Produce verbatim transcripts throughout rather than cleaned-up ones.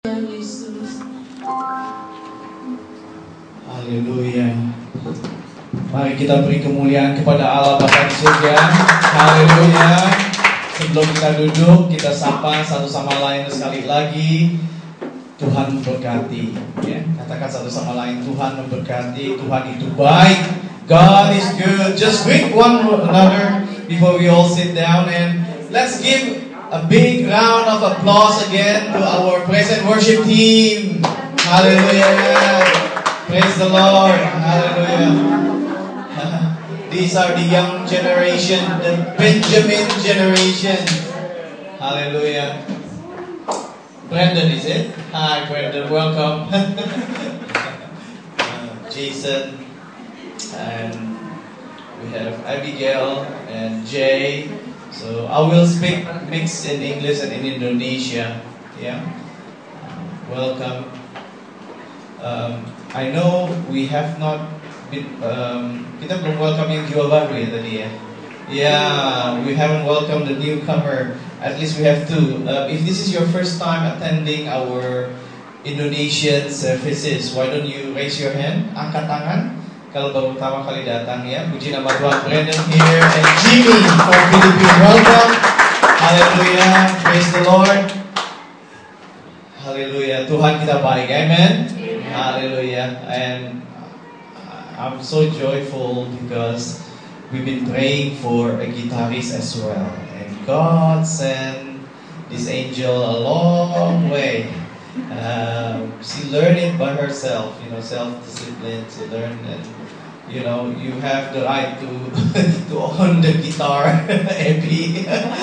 Haleluya. Mari kita beri kemuliaan kepada Allah Bapa di surga. Haleluya. Sebelum kita duduk, kita sapa satu sama lain sekali lagi. Tuhan memberkati. Ya, katakan satu sama lain, Tuhan memberkati. Tuhan itu baik. God is good. Just greet one another before we all sit down, and let's give a big round of applause again to our praise and worship team. Hallelujah. Praise the Lord. Hallelujah. These are the young generation, the Benjamin generation. Hallelujah. Brandon, is it? Hi, Brandon. Welcome. uh, Jason. And we have Abigail and Jay. So I will speak mixed in English and in Indonesia. Yeah. Welcome. Um, I know we have not been. Um, kita belum welcome yang jiwa baru ya tadi ya. Yeah, we haven't welcomed the newcomer. At least we have two. Uh, if this is your first time attending our Indonesian services, why don't you raise your hand? Angkat tangan. Kalau baru pertama kali datang ya. Puji nama Tuhan. Brandon here and Jimmy from Philippines. Welcome. Hallelujah. Praise the Lord. Hallelujah. Tuhan kita baik. Amen. Amen. Hallelujah. And I'm so joyful because we've been praying for a guitarist as well. And God sent this angel a long way. Uh, she learned it by herself, you know, self-discipline. She learned that, you know, you have the right to to own the guitar. Epi,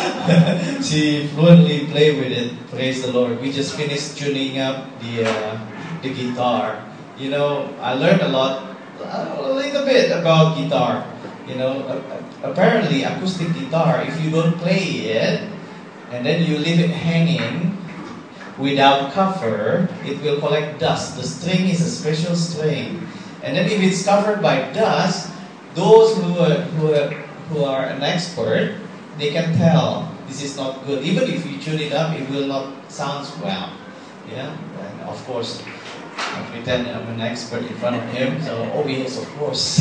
she fluently play with it. Praise the Lord. We just finished tuning up the uh, the guitar. You know, I learned a lot, a little bit about guitar. You know, apparently acoustic guitar, if you don't play it and then you leave it hanging without cover, it will collect dust. The string is a special string, and then if it's covered by dust, those who are, who are, who are an expert, they can tell this is not good. Even if you tune it up, it will not sound well. Yeah, and of course, I pretend I'm an expert in front of him. So, oh yes, of course.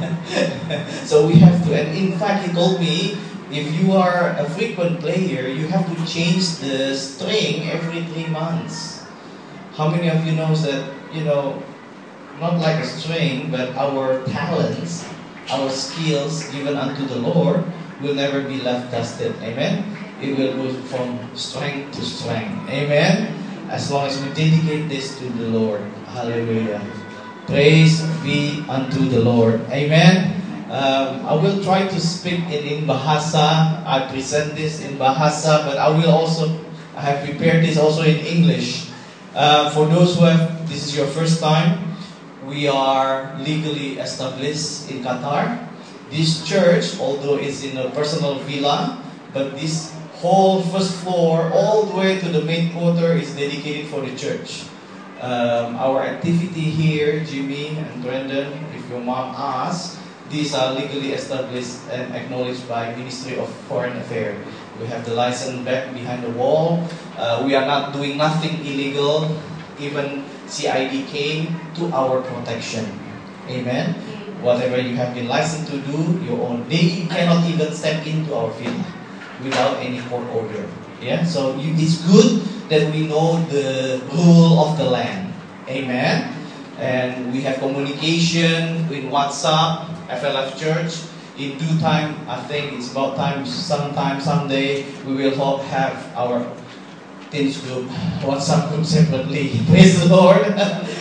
So we have to. And in fact, he told me, if you are a frequent player, you have to change the string every three months. How many of you knows that, you know, not like a string, but our talents, our skills given unto the Lord will never be left dusted. Amen? It will go from strength to strength. Amen? As long as we dedicate this to the Lord. Hallelujah. Praise be unto the Lord. Amen? Um, I will try to speak it in Bahasa. I present this in Bahasa, but I will also, I have prepared this also in English. Uh, for those who have, this is your first time, we are legally established in Qatar. This church, although it's in a personal villa, but this whole first floor, all the way to the main quarter, is dedicated for the church. Um, our activity here, Jimmy and Brendan, if your mom asks, these are legally established and acknowledged by Ministry of Foreign Affairs. We have the license back behind the wall. Uh, we are not doing nothing illegal. Even C I D came to our protection. Amen. Whatever you have been licensed to do, your own. They cannot even step into our field without any court order. Yeah. So you, it's good that we know the rule of the land. Amen. And we have communication with WhatsApp. F L F Church. In due time, I think it's about time, sometime, someday, we will hope have our teens group, WhatsApp group separately. Praise the Lord.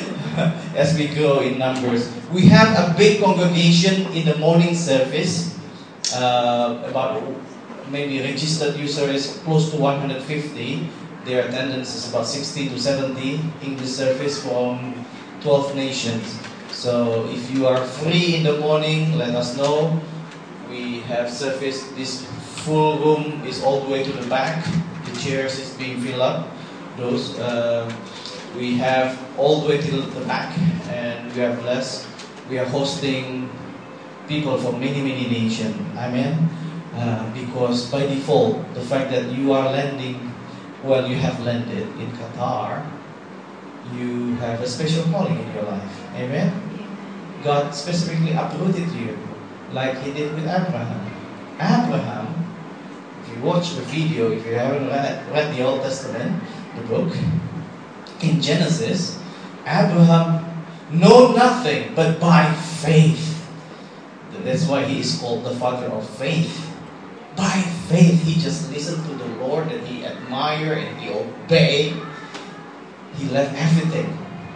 As we grow in numbers. We have a big congregation in the morning service. Uh, about maybe registered user is close to one hundred fifty. Their attendance is about sixty to seventy. English service from twelve nations. So if you are free in the morning, let us know. We have service. This full room is all the way to the back. The chairs is being filled up. Those uh, we have all the way to the back, and we are blessed. We are hosting people from many many nations. Amen. Uh, because by default, the fact that you are landing, well, you have landed in Qatar. you have a special calling in your life. Amen? God specifically uprooted you like He did with Abraham. Abraham, if you watch the video, if you haven't read, read the Old Testament, the book, in Genesis, Abraham know nothing but by faith. That's why he is called the father of faith. By faith, he just listened to the Lord and he admired and he obeyed. He left everything,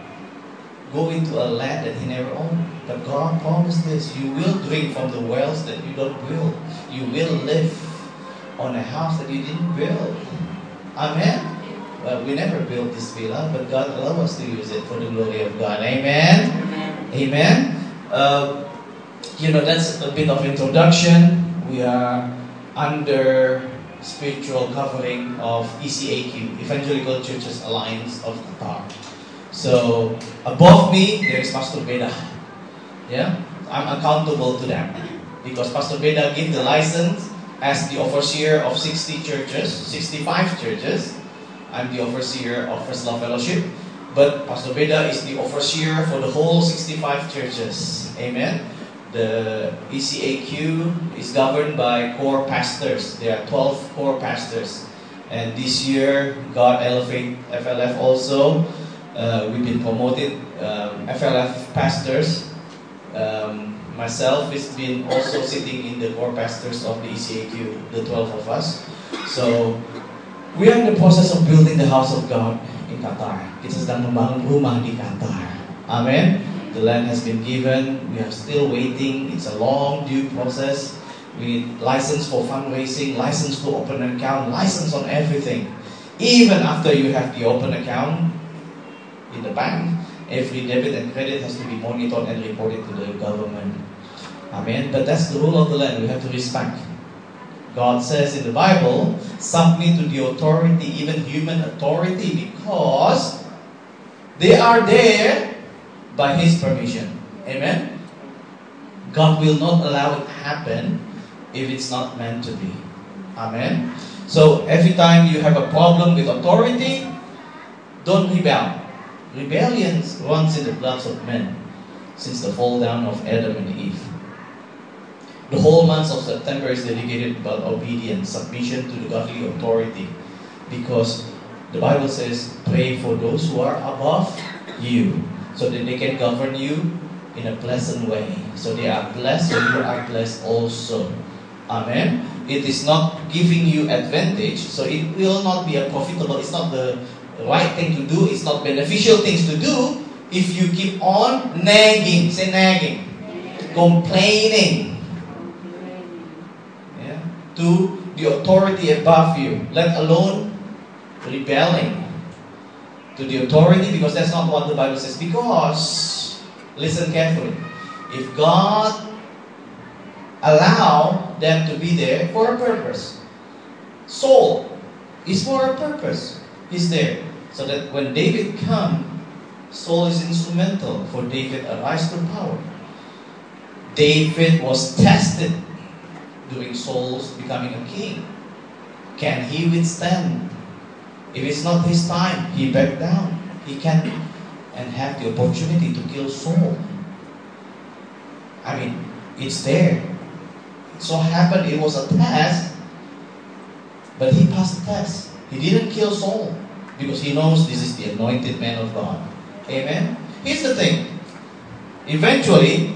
go into a land that he never owned. But God promised this: you will drink from the wells that you don't build. You will live on a house that you didn't build. Amen? Well, we never built this villa, but God allowed us to use it for the glory of God. Amen? Amen. Amen. Uh, you know, that's a bit of introduction. We are under spiritual covering of E C A Q, Evangelical Churches Alliance of Qatar. So, above me, there is Pastor Beda. Yeah? I'm accountable to them. Because Pastor Beda gave the license as the overseer of sixty churches, sixty-five churches. I'm the overseer of First Love Fellowship. But Pastor Beda is the overseer for the whole sixty-five churches. Amen? The E C A Q is governed by core pastors. There are twelve core pastors. And this year, God elevate F L F also. Uh, we've been promoted um, F L F pastors. Um, myself has been also sitting in the core pastors of the E C A Q, the twelve of us. So, we are in the process of building the house of God in Qatar. Kita sedang membangun rumah di Qatar. Amen. The land has been given. We are still waiting. It's a long due process. We need license for fundraising, license to open an account, license on everything. Even after you have the open account in the bank, every debit and credit has to be monitored and reported to the government. Amen. But that's the rule of the land. We have to respect. God says in the Bible, submit to the authority, even human authority, because they are there by His permission. Amen? God will not allow it to happen if it's not meant to be. Amen? So, every time you have a problem with authority, don't rebel. Rebellion runs in the bloods of men since the fall down of Adam and Eve. The whole month of September is dedicated about obedience, submission to the godly authority. Because the Bible says, pray for those who are above you, so that they can govern you in a pleasant way. So they are blessed, so you are blessed also. Amen? It is not giving you advantage, so it will not be a profitable, it's not the right thing to do, it's not beneficial things to do if you keep on nagging, say nagging, complaining. To the authority above you, let alone rebelling to the authority, because that's not what the Bible says. Because, listen carefully, if God allow them to be there for a purpose, Saul is for a purpose. He's there so that when David come, Saul is instrumental for David arise to power. David was tested during Saul's becoming a king. Can he withstand? If it's not his time, he backed down. He can and have the opportunity to kill Saul. I mean, it's there. It so happened it was a test, but he passed the test. He didn't kill Saul because he knows this is the anointed man of God. Amen? Here's the thing. Eventually,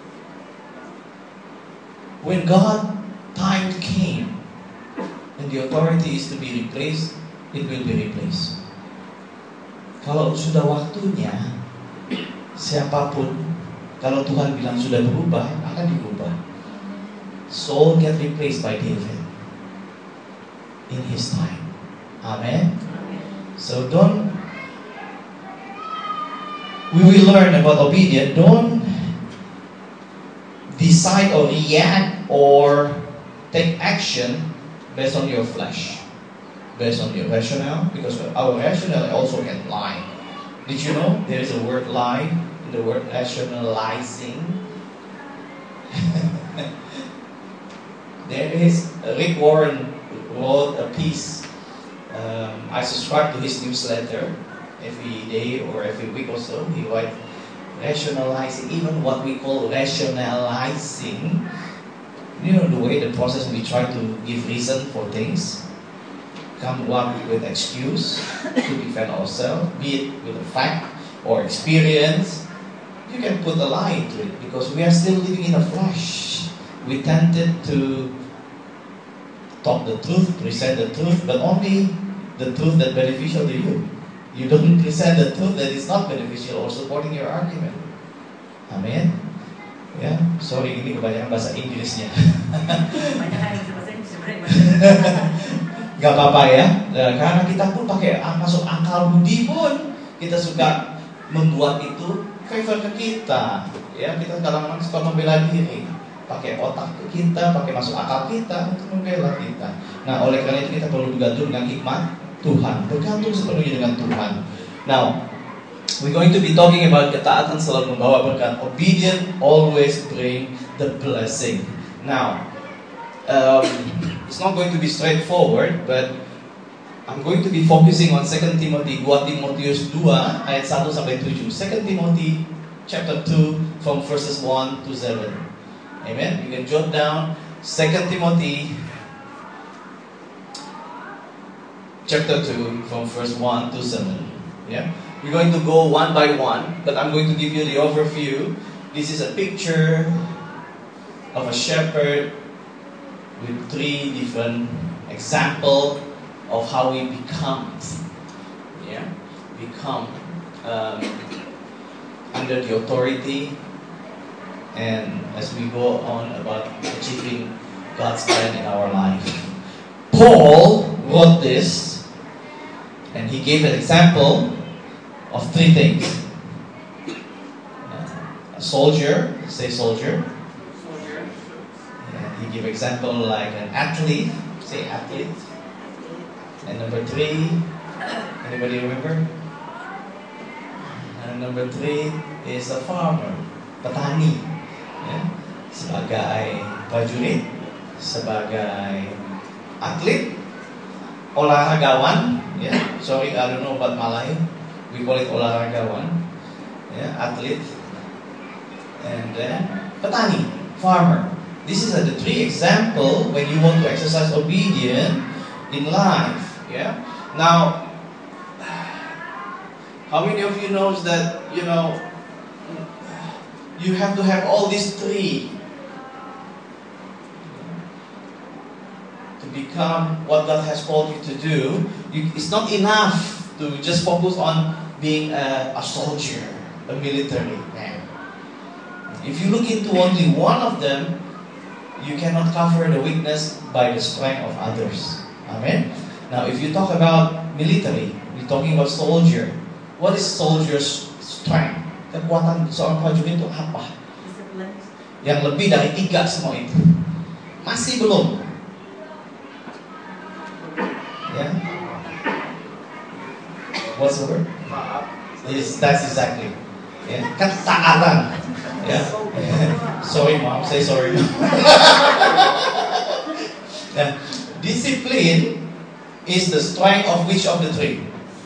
when God time came and the authority is to be replaced, it will be replaced. Kalau sudah waktunya, siapapun, kalau Tuhan bilang sudah berubah, akan diubah. Saul get replaced by David in his time. Amen. So don't, we will learn about obedience. Don't decide or react or take action based on your flesh, based on your rationale, because our rationale also can lie. Did you know there is a word lie in the word rationalizing? There is, Rick Warren wrote a piece. Um, I subscribe to his newsletter. every day or every week or so. He write rationalizing, even what we call rationalizing. You know, the way the process we try to give reason for things, come up with excuse to defend ourselves, be it with a fact or experience. You can put a lie into it because we are still living in the flesh. We tended to talk the truth, present the truth, but only the truth that's beneficial to you. You don't present the truth that is not beneficial or supporting your argument. Amin. Ya, sorry ini kebanyakan bahasa Inggrisnya. Gak apa-apa ya, karena kita pun pakai masuk akal budi pun kita suka membuat itu favor ke kita. Ya, kita kadang-kadang suka membela diri, pakai otak kita, pakai masuk akal kita untuk membela kita. Nah, oleh karena itu kita perlu bergantung dengan hikmat Tuhan, bergantung sepenuhnya dengan Tuhan. Now, we're going to be talking about ketaatan selalu membawa berkat. Obedient always bring the blessing. Now, um, it's not going to be straightforward, but I'm going to be focusing on Second Timothy, dua Timotius dua ayat satu sampai tujuh. Second Timothy chapter two from verses one to seven. Amen. You can jot down Second Timothy chapter two from verse one to seven. Yeah. We're going to go one by one, but I'm going to give you the overview. This is a picture of a shepherd with three different examples of how we become, yeah, become um, under the authority, and as we go on about achieving God's plan in our life. Paul wrote this, and he gave an example of three things. A soldier, say soldier. Soldier. And he gave example like an athlete, say athlete. And number three, anybody remember? And number three is a farmer, petani. Ya. Sebagai prajurit, sebagai atlet, olahragawan. Ya. Sorry, I don't know about Malay. We call it olahragawan, yeah, athlete, and then petani, farmer. This is uh, the three example when you want to exercise obedience in life. Yeah. Now, how many of you knows that you know you have to have all these three to become what God has called you to do? You, it's not enough to just focus on being a, a soldier, a military man. If you look into only one of them, you cannot cover the weakness by the strength of others. Amen? Now, if you talk about military, we're talking about soldier. What is soldier's strength? Kekuatan seorang prajurit itu apa? Yang lebih dari tiga semua itu. Masih belum. Ya? What's the word? Yes, that's exactly. Yeah. Ketaatan. Yeah. Sorry, mom. Say sorry. Yeah. Discipline is the strength of which of the three?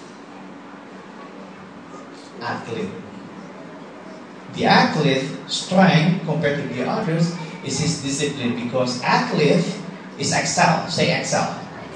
Athlete. The athlete strength compared to the others is his discipline, because athlete is excel. Say excel.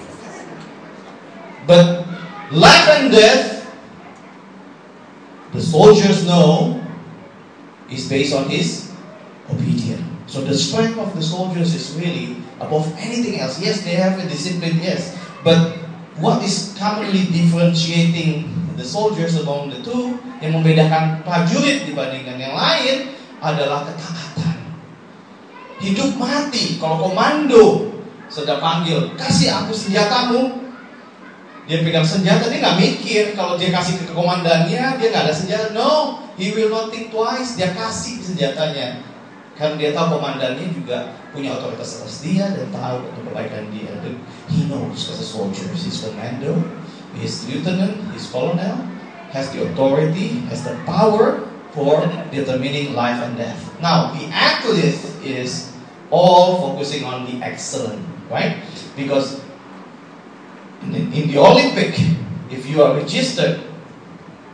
But life and death, the soldiers know, is based on his obedience. So the strength of the soldiers is really above anything else. Yes, they have a discipline, yes. But what is commonly differentiating the soldiers among the two, yang membedakan prajurit dibandingkan yang lain, adalah ketaatan. Hidup mati. Kalau komando sudah panggil, kasih aku senjatamu, dia pegang senjata, dia nggak mikir. Kalau dia kasih ke komandannya, dia nggak ada senjata. No, he will not think twice. Dia kasih senjatanya, karena dia tahu komandannya juga punya otoritas atas dia dan tahu untuk kebaikan dia. He knows as a soldier, his commando, his lieutenant, his colonel has the authority, has the power for determining life and death. Now, the athlete is all focusing on the excellence, right? Because In the, in the Olympic, if you are registered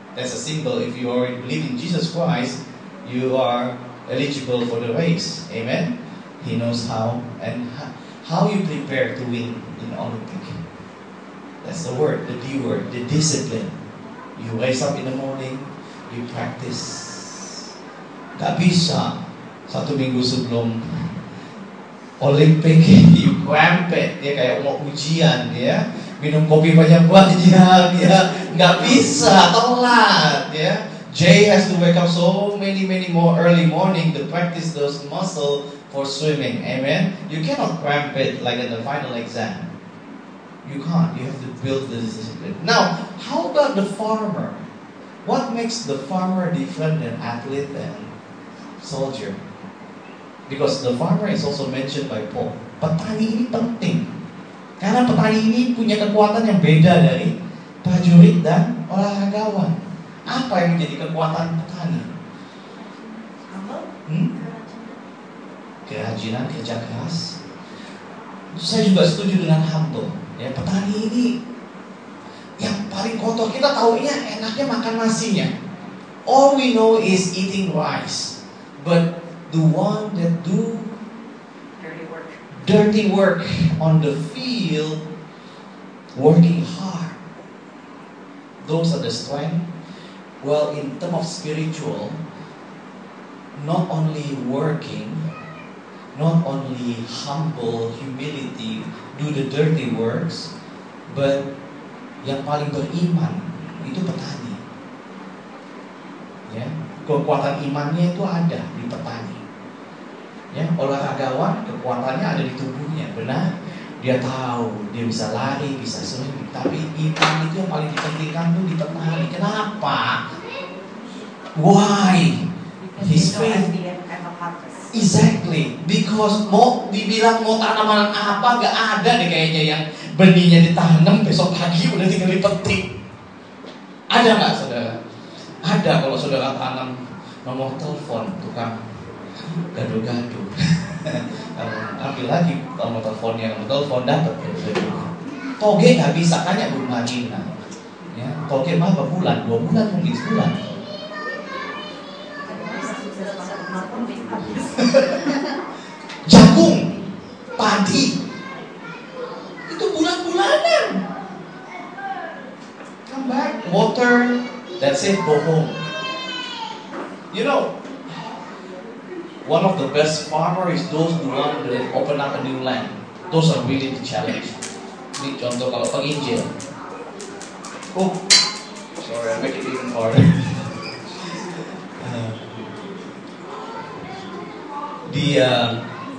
That's a symbol. If you already believe in Jesus Christ, you are eligible for the race. Amen. He knows how and how you prepare to win in Olympic. That's the word, the D word, the discipline. You wake up in the morning, you practice. Gak bisa satu minggu sebelum Olympic you cramp it, ya kayak mau ujian ya, minum kopi banyak-banyak ya, nggak bisa, telat ya. Jay has to wake up so many many more early morning to practice those muscle for swimming. Amen. You cannot cramp it like in the final exam. You can't. You have to build this discipline. Now, how about the farmer? What makes the farmer different than athlete and soldier? Because the farmer is also mentioned by Paul. Petani ini penting. Karena petani ini punya kekuatan yang beda dari prajurit dan olahragawan. Apa yang menjadi kekuatan petani? Hmm? Kerajinan, kerja keras. Saya juga setuju dengan humble. Ya, petani ini yang paling kotor. Kita taunya enaknya makan nasinya. All we know is eating rice. But the one that do Dirty work. dirty work on the field, working hard, those are the strength. Well, in terms of spiritual, not only working, not only humble, humility, do the dirty works, but yang paling beriman itu petani. Ya, kekuatan imannya itu ada di petani. Ya, olahragawan kekuatannya ada di tubuhnya, benar? Dia tahu, dia bisa lari, bisa swimming. Tapi iman itu yang paling dipentingkan tuh di petani. Kenapa? Why? His faith. Exactly, because mau dibilang mau tanaman apa gak ada deh kayaknya yang benihnya ditanam besok pagi udah tinggal dipetik. Ada nggak saudara? Ada kalau saudara tanam nomor telepon tukang gaduh-gaduh. Ambil lagi nomor telepon yang telepon dapat gaduh-gaduh. Toge nggak bisa, tanya Bu Marina. Ya, toge mah berapa bulan? Dua bulan mungkin sebulan. Jagung, padi, itu bulan-bulanan. Come back, water, that's it, go home. You know, one of the best farmer is those who want to open up a new land. Those are really the challenge. Ini contoh kalau penginjil. Oh, sorry, I make it even harder. uh, the uh,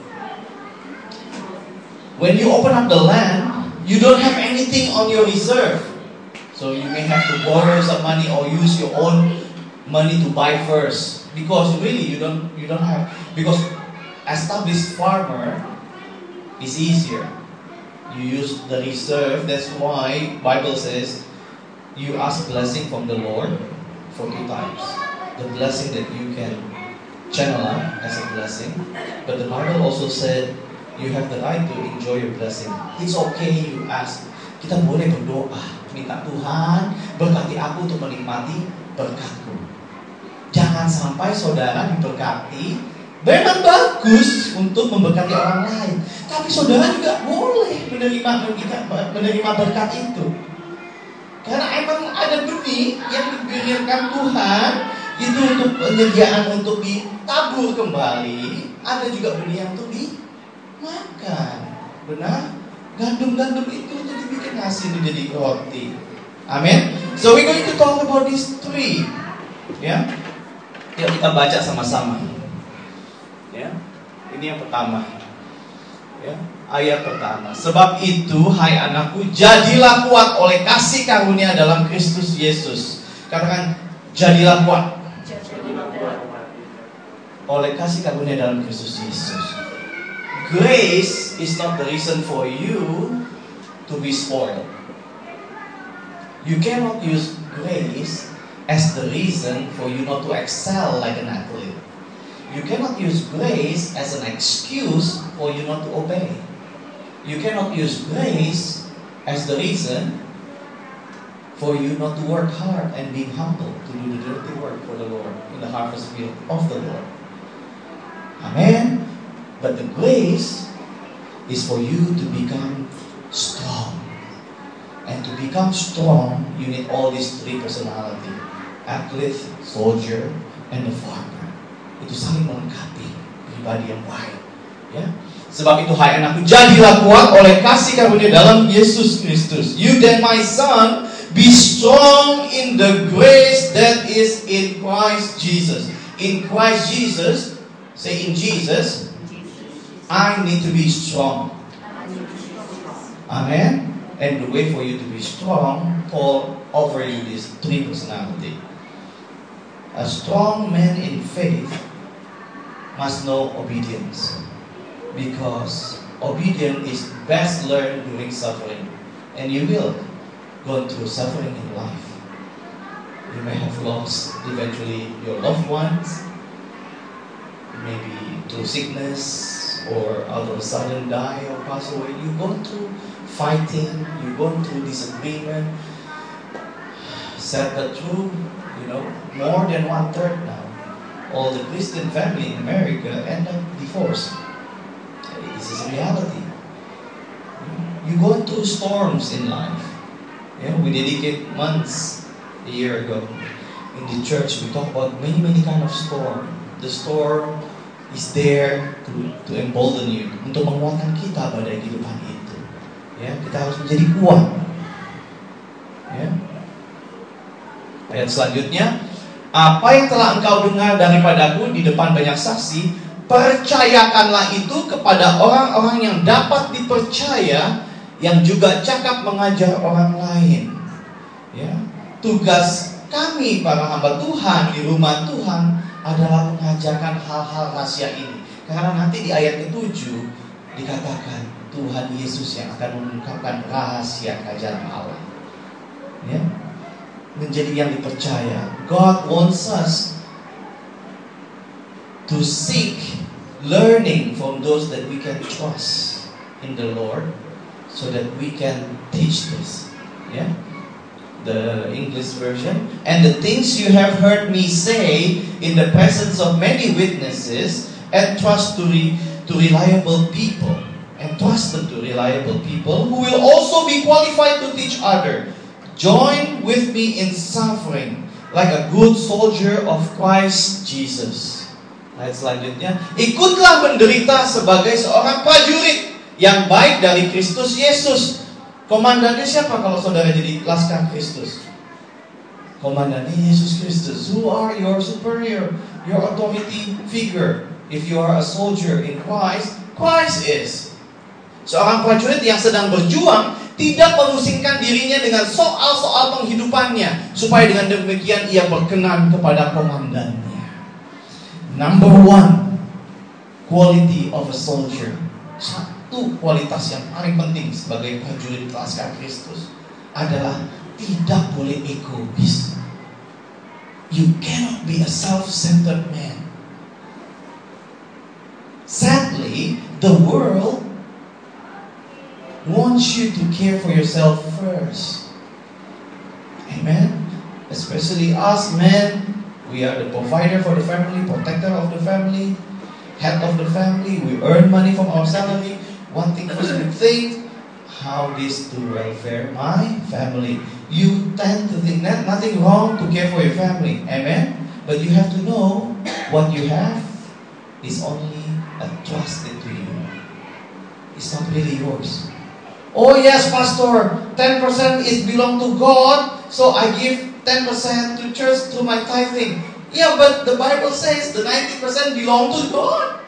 when you open up the land, you don't have anything on your reserve, so you may have to borrow some money or use your own money to buy first, because really you don't you don't have, because established farmer is easier. You use the reserve. That's why Bible says you ask blessing from the Lord for two times. The blessing that you can channel out as a blessing, but the Bible also said you have the right to enjoy your blessing. It's okay you ask. Kita boleh berdoa, minta Tuhan berkati aku untuk menikmati berkatku. Jangan sampai saudara diberkati, memang bagus untuk memberkati orang lain, tapi saudara juga boleh menerima menerima berkat itu. Karena emang ada benih yang diberikan Tuhan itu untuk penyediaan untuk ditabur kembali. Ada juga benih yang untuk dimakan. Benar? Gandum-gandum itu untuk dibikin nasi menjadi roti. Amin. So we're going to talk about these three. Ya. Yuk kita baca sama-sama. Ya. Ini yang pertama. Ya. Ayat pertama. Sebab itu, hai anakku, jadilah kuat oleh kasih karunia dalam Kristus Yesus. Katakan, jadilah kuat. Jadilah kuat. Oleh kasih karunia dalam Kristus Yesus. Grace is not the reason for you to be spoiled. You cannot use grace as the reason for you not to excel like an athlete. You cannot use grace as an excuse for you not to obey. You cannot use grace as the reason for you not to work hard and being humble to do the dirty work for the Lord in the harvest field of the Lord. Amen. But the grace is for you to become strong. And to become strong, you need all these three personality. Athlete, soldier, and the farmer. Itu saling melengkapi pribadi yang baik. Ya. Sebab itu hai anakku, jadilah kuat oleh kasih karunia dalam Yesus Kristus. You then my son, be strong in the grace that is in Christ Jesus. In Christ Jesus, say in Jesus, I need to be strong. Amen. And the way for you to be strong, Paul offer you this three personality. A strong man in faith must know obedience, because obedience is best learned during suffering, and you will go through suffering in life. You may have lost eventually your loved ones, maybe through sickness or out of a sudden die or pass away. You go through fighting, you're going through disagreement. Sad but true, you know, more than one third now, all the Christian family in America end up divorced. This is a reality. You go through storms in life. Yeah, we dedicate months a year ago in the church. We talk about many, many kind of storm. The storm is there to to embolden you, untuk menguatkan kita pada kehidupan ini. Ya, kita harus menjadi kuat. Ya. Ayat selanjutnya, apa yang telah engkau dengar daripadaku di depan banyak saksi, percayakanlah itu kepada orang-orang yang dapat dipercaya, yang juga cakap mengajar orang lain. Ya. Tugas kami para hamba Tuhan di rumah Tuhan adalah mengajarkan hal-hal rahasia ini. Karena nanti di ayat ketujuh dikatakan Tuhan Yesus yang akan mengungkapkan rahasia kerajaan Allah. Ya. Menjadi yang dipercaya. God wants us to seek learning from those that we can trust in the Lord, so that we can teach this. Yeah. The English version. And the things you have heard me say in the presence of many witnesses, entrust to re, to reliable people. Entrusted to reliable people who will also be qualified to teach others. Join with me in suffering like a good soldier of Christ Jesus. Ayat selanjutnya, ikutlah menderita sebagai seorang prajurit yang baik dari Kristus Yesus. Komandannya siapa kalau saudara jadi laskar Kristus? Komandannya Yesus Kristus. Who are your superior, your authority figure? If you are a soldier in Christ, Christ is. Seorang prajurit yang sedang berjuang tidak memusingkan dirinya dengan soal-soal penghidupannya, supaya dengan demikian ia berkenan kepada komandannya. Number one, quality of a soldier. Satu kualitas yang paling penting sebagai prajurit laskar Kristus adalah tidak boleh egois. You cannot be a self-centered man. Sadly, the world wants you to care for yourself first. Amen. Especially us men, we are the provider for the family, protector of the family, head of the family. We earn money from our salary. One thing first we think, how this to welfare my family. You tend to think that nothing wrong to care for your family. Amen. But you have to know what you have is only entrusted to you. It's not really yours. Oh yes, Pastor, ten percent is belong to God, so I give ten percent to church through my tithing. Yeah, but the Bible says the ninety percent belong to God.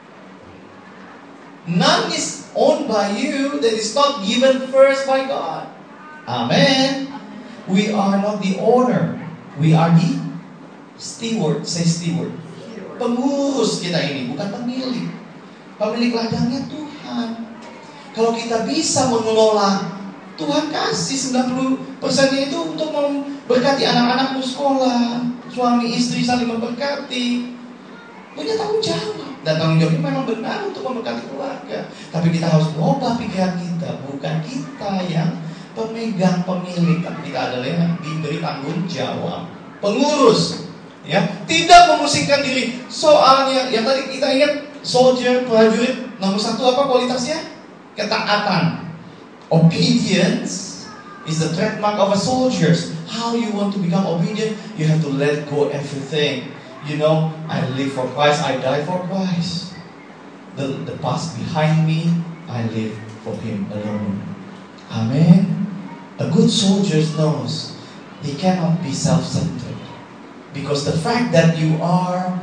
None is owned by you that is not given first by God. Amen. We are not the owner. We are the steward. Say steward. Pengurus kita ini, bukan pemilik. Pemilik ladangnya Tuhan. Kalau kita bisa mengelola, Tuhan kasih sembilan puluh persen itu untuk memberkati anak-anakmu sekolah, suami istri saling memberkati. Punya tanggung jawab. Dan tanggung jawabnya memang benar untuk memberkati keluarga. Tapi kita harus mengubah pikiran kita, bukan kita yang pemegang, pemilik, tapi kita adalah yang diberi tanggung jawab, pengurus, ya, tidak memusingkan diri. Soalnya yang tadi kita ingat, soldier, prajurit, nomor satu apa kualitasnya? Ketaatan. Obedience is the trademark of a soldier. How you want to become obedient? You have to let go everything. You know, I live for Christ, I die for Christ. The, the past behind me, I live for Him alone. Amen. A good soldier knows he cannot be self-centered, because the fact that you are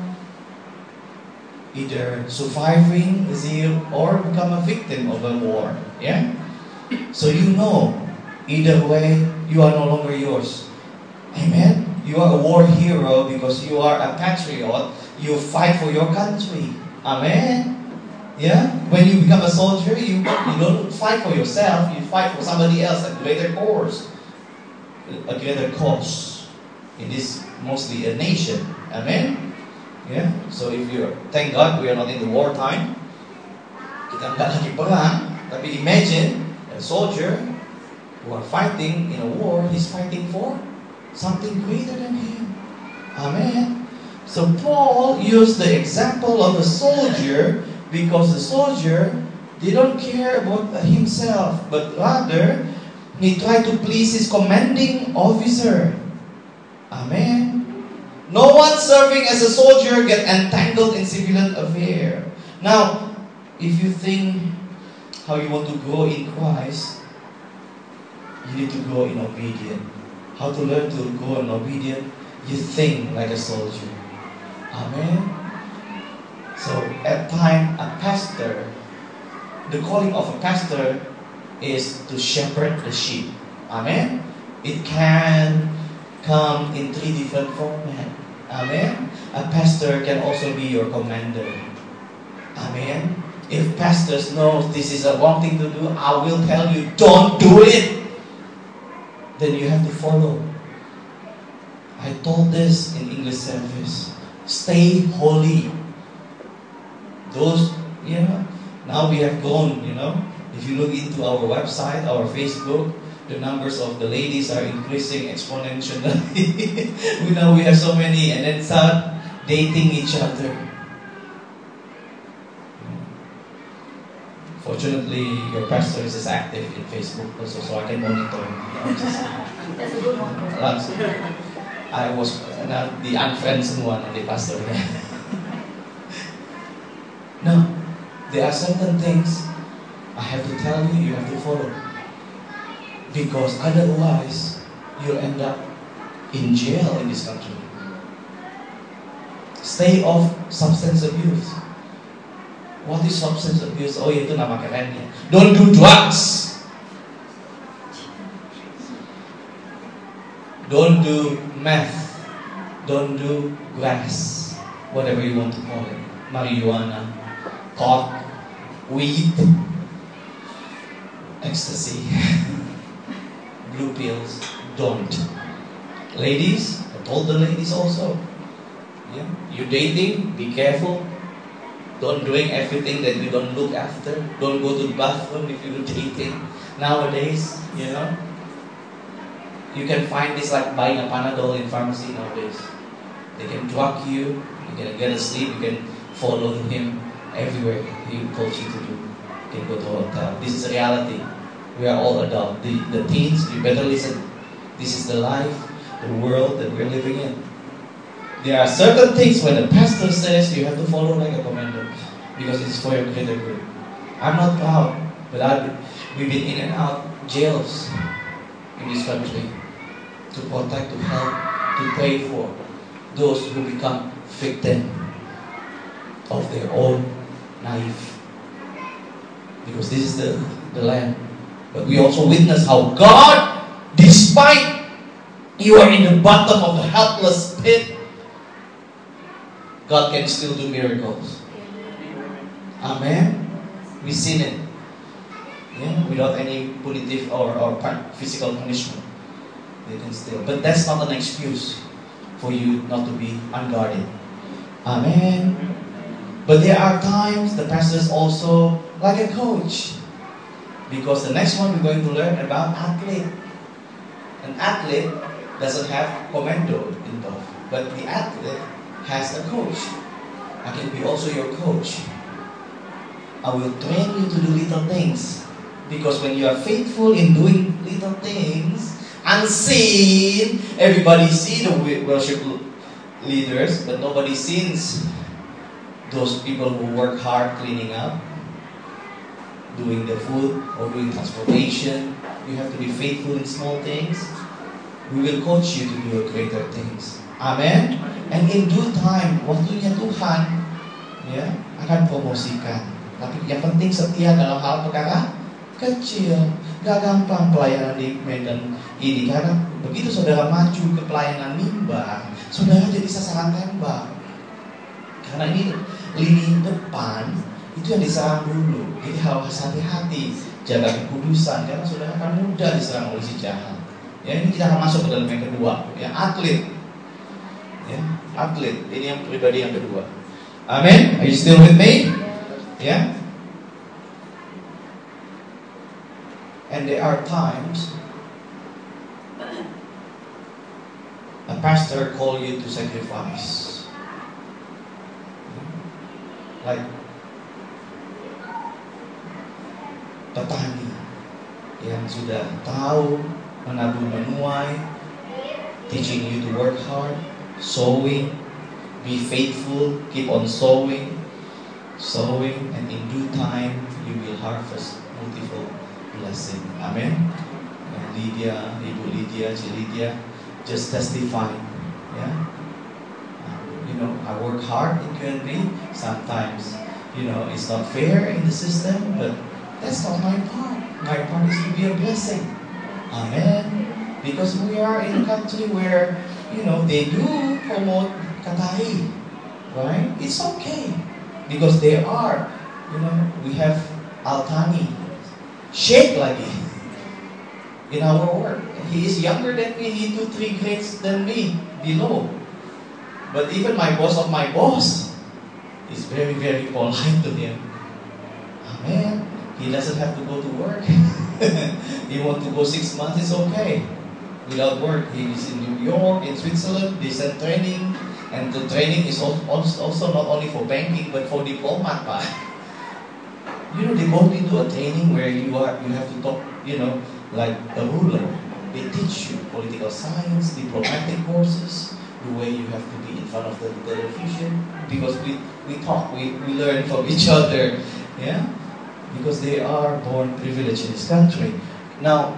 either surviving the zeal or become a victim of a war. Yeah? So you know, either way, you are no longer yours. Amen? You are a war hero because you are a patriot. You fight for your country. Amen? Yeah? When you become a soldier, you, you don't fight for yourself. You fight for somebody else, a greater cause. A greater cause. It is mostly a nation. Amen? Yeah? So if you, thank God we are not in the wartime. Kita nggak lagi perang. Tapi imagine a soldier who are fighting in a war, he's fighting for something greater than him. Amen. So Paul used the example of a soldier because the soldier didn't care about himself, but rather he tried to please his commanding officer. Amen. No one serving as a soldier get entangled in civilian affair. Now, if you think how you want to grow in Christ, you need to grow in obedience. How to learn to grow in obedience? You think like a soldier. Amen. So at time, a pastor, the calling of a pastor is to shepherd the sheep. Amen. It can come in three different formats. Amen. A pastor can also be your commander. Amen. If pastors know this is a wrong thing to do, I will tell you, don't do it. Then you have to follow. I told this in English service. Stay holy. Those, you know, now we have grown, you know. If you look into our website, our Facebook, the numbers of the ladies are increasing exponentially. We know we have so many, and then start dating each other. Fortunately, your pastor is active in Facebook also, so I can monitor. That's a good one. I was uh, the unfriend semua nanti pastor. No, there are certain things I have to tell you, you have to follow. Because otherwise, you'll end up in jail in this country. Stay off substance abuse. What is substance abuse? Oh, itu nama kerennya. Don't do drugs. Don't do meth. Don't do grass. Whatever you want to call it. Marijuana, pot, weed, ecstasy, blue pills. Don't. Ladies, I told the ladies also. Yeah, you dating, be careful. Don't doing everything that you don't look after. Don't go to the bathroom if you're dating. Nowadays, you know, you can find this like buying a Panadol in pharmacy nowadays. They can drug you, you can get asleep, you can follow him everywhere he told you to do. You can go to a hotel. This is reality. We are all adults. The, the teens, you better listen. This is the life, the world that we're living in. There are certain things when the pastor says you have to follow like a commander because it is for your greater good. I'm not proud, but I've, we've been in and out jails in this country to protect, to help, to pray for those who become victims of their own naive. Because this is the, the land. But we also witness how God, despite you are in the bottom of the helpless pit, God can still do miracles. Amen. We've seen it. Yeah, without any punitive or, or physical punishment. They can still. But that's not an excuse for you not to be unguarded. Amen. But there are times the pastor is also like a coach. Because the next one we're going to learn about athlete. An athlete doesn't have commando involved, but the athlete has a coach. I can be also your coach. I will train you to do little things. Because when you are faithful in doing little things, unseen, everybody see the worship leaders, but nobody sees those people who work hard cleaning up, doing the food or doing transportation. You have to be faithful in small things. We will coach you to do greater things. Amen. And in due time, waktunya Tuhan, ya, akan promosikan. Tapi yang penting setia dalam hal perkara kecil. Gak gampang pelayanan di Medan ini, karena begitu saudara maju ke pelayanan mimbar, saudara jadi sasaran tembak. Karena ini lini depan itu yang diserang dulu. Jadi harus hati-hati, jaga kekudusan, karena saudara akan mudah diserang oleh si jahat. Ya, ini kita akan masuk ke dalam yang kedua, ya, atlet. Ya, atlet. Ini yang pribadi yang kedua. Amin. Are you still with me? Ya. And there are times a pastor call you to sacrifice. Like petani yang sudah tahu menabur menuai, teaching you to work hard, sowing, be faithful, keep on sowing, sowing, and in due time you will harvest multiple blessing. Amen. And Lydia, Ibu Lydia, Ci Lydia, just testify. Yeah. Um, you know, I work hard in Q N B. Sometimes, you know, it's not fair in the system, but that's not my part. My part is to be a blessing. Amen. Because we are in a country where, you know, they do promote katahi, right? It's okay. Because they are, you know, we have Altani, Sheikh lagi in our work. He is younger than me, he two, three grades than me, below. But even my boss of my boss is very, very polite to him. Amen. He doesn't have to go to work. He want to go six months, it's okay. Without work, he is in New York, in Switzerland, they send training. And the training is also not only for banking, but for diplomat, pa. You know, they go into a training where you are, you have to talk, you know, like a ruler. They teach you political science, diplomatic courses, the way you have to be in front of the television. Because we, we talk, we, we learn from each other. Yeah? Because they are born privileged in this country. Now,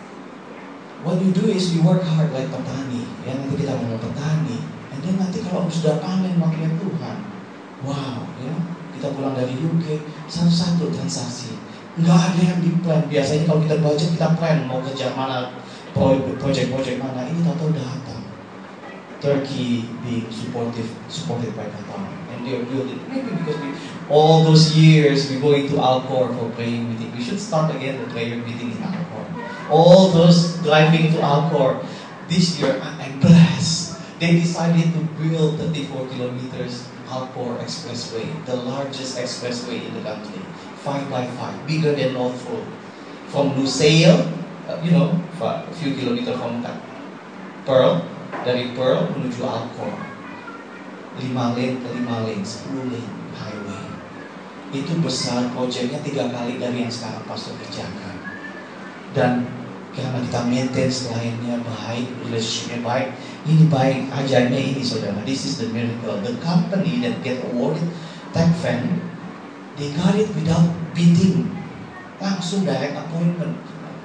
what you do is you work hard like petani. Ya, nanti kita ngomong petani. And then nanti kalau sudah panen wakilnya Tuhan, wow, ya, kita pulang dari U K, satu-satu transaksi. Nggak ada yang di-plan. Biasanya kalau kita budget, kita plan mau kerja mana, project-project mana. Ini tahu-tahu datang. Turkey being supportive, supported by Qatar. And they are building, maybe because we, all those years we go into Alcor for praying meeting. We should start again the prayer meeting in Alcor. All those driving to Alcor, this year I'm blessed. They decided to build thirty-four kilometers Alcor Expressway, the largest expressway in the country, five by five, bigger than North Road. From Lusail, uh, you know, a few kilometers from Pearl, dari Pearl menuju Alcor, lima lane ke lima lane, sepuluh lane highway. Itu besar, proyeknya tiga kali dari yang sekarang pastor kerjakan. Dan karena kita maintain lainnya baik, relationshipnya baik, ini baik, ajarnya ini saudara. This is the miracle. The company that get awarded TechFan, they got it without bidding, langsung direct appointment,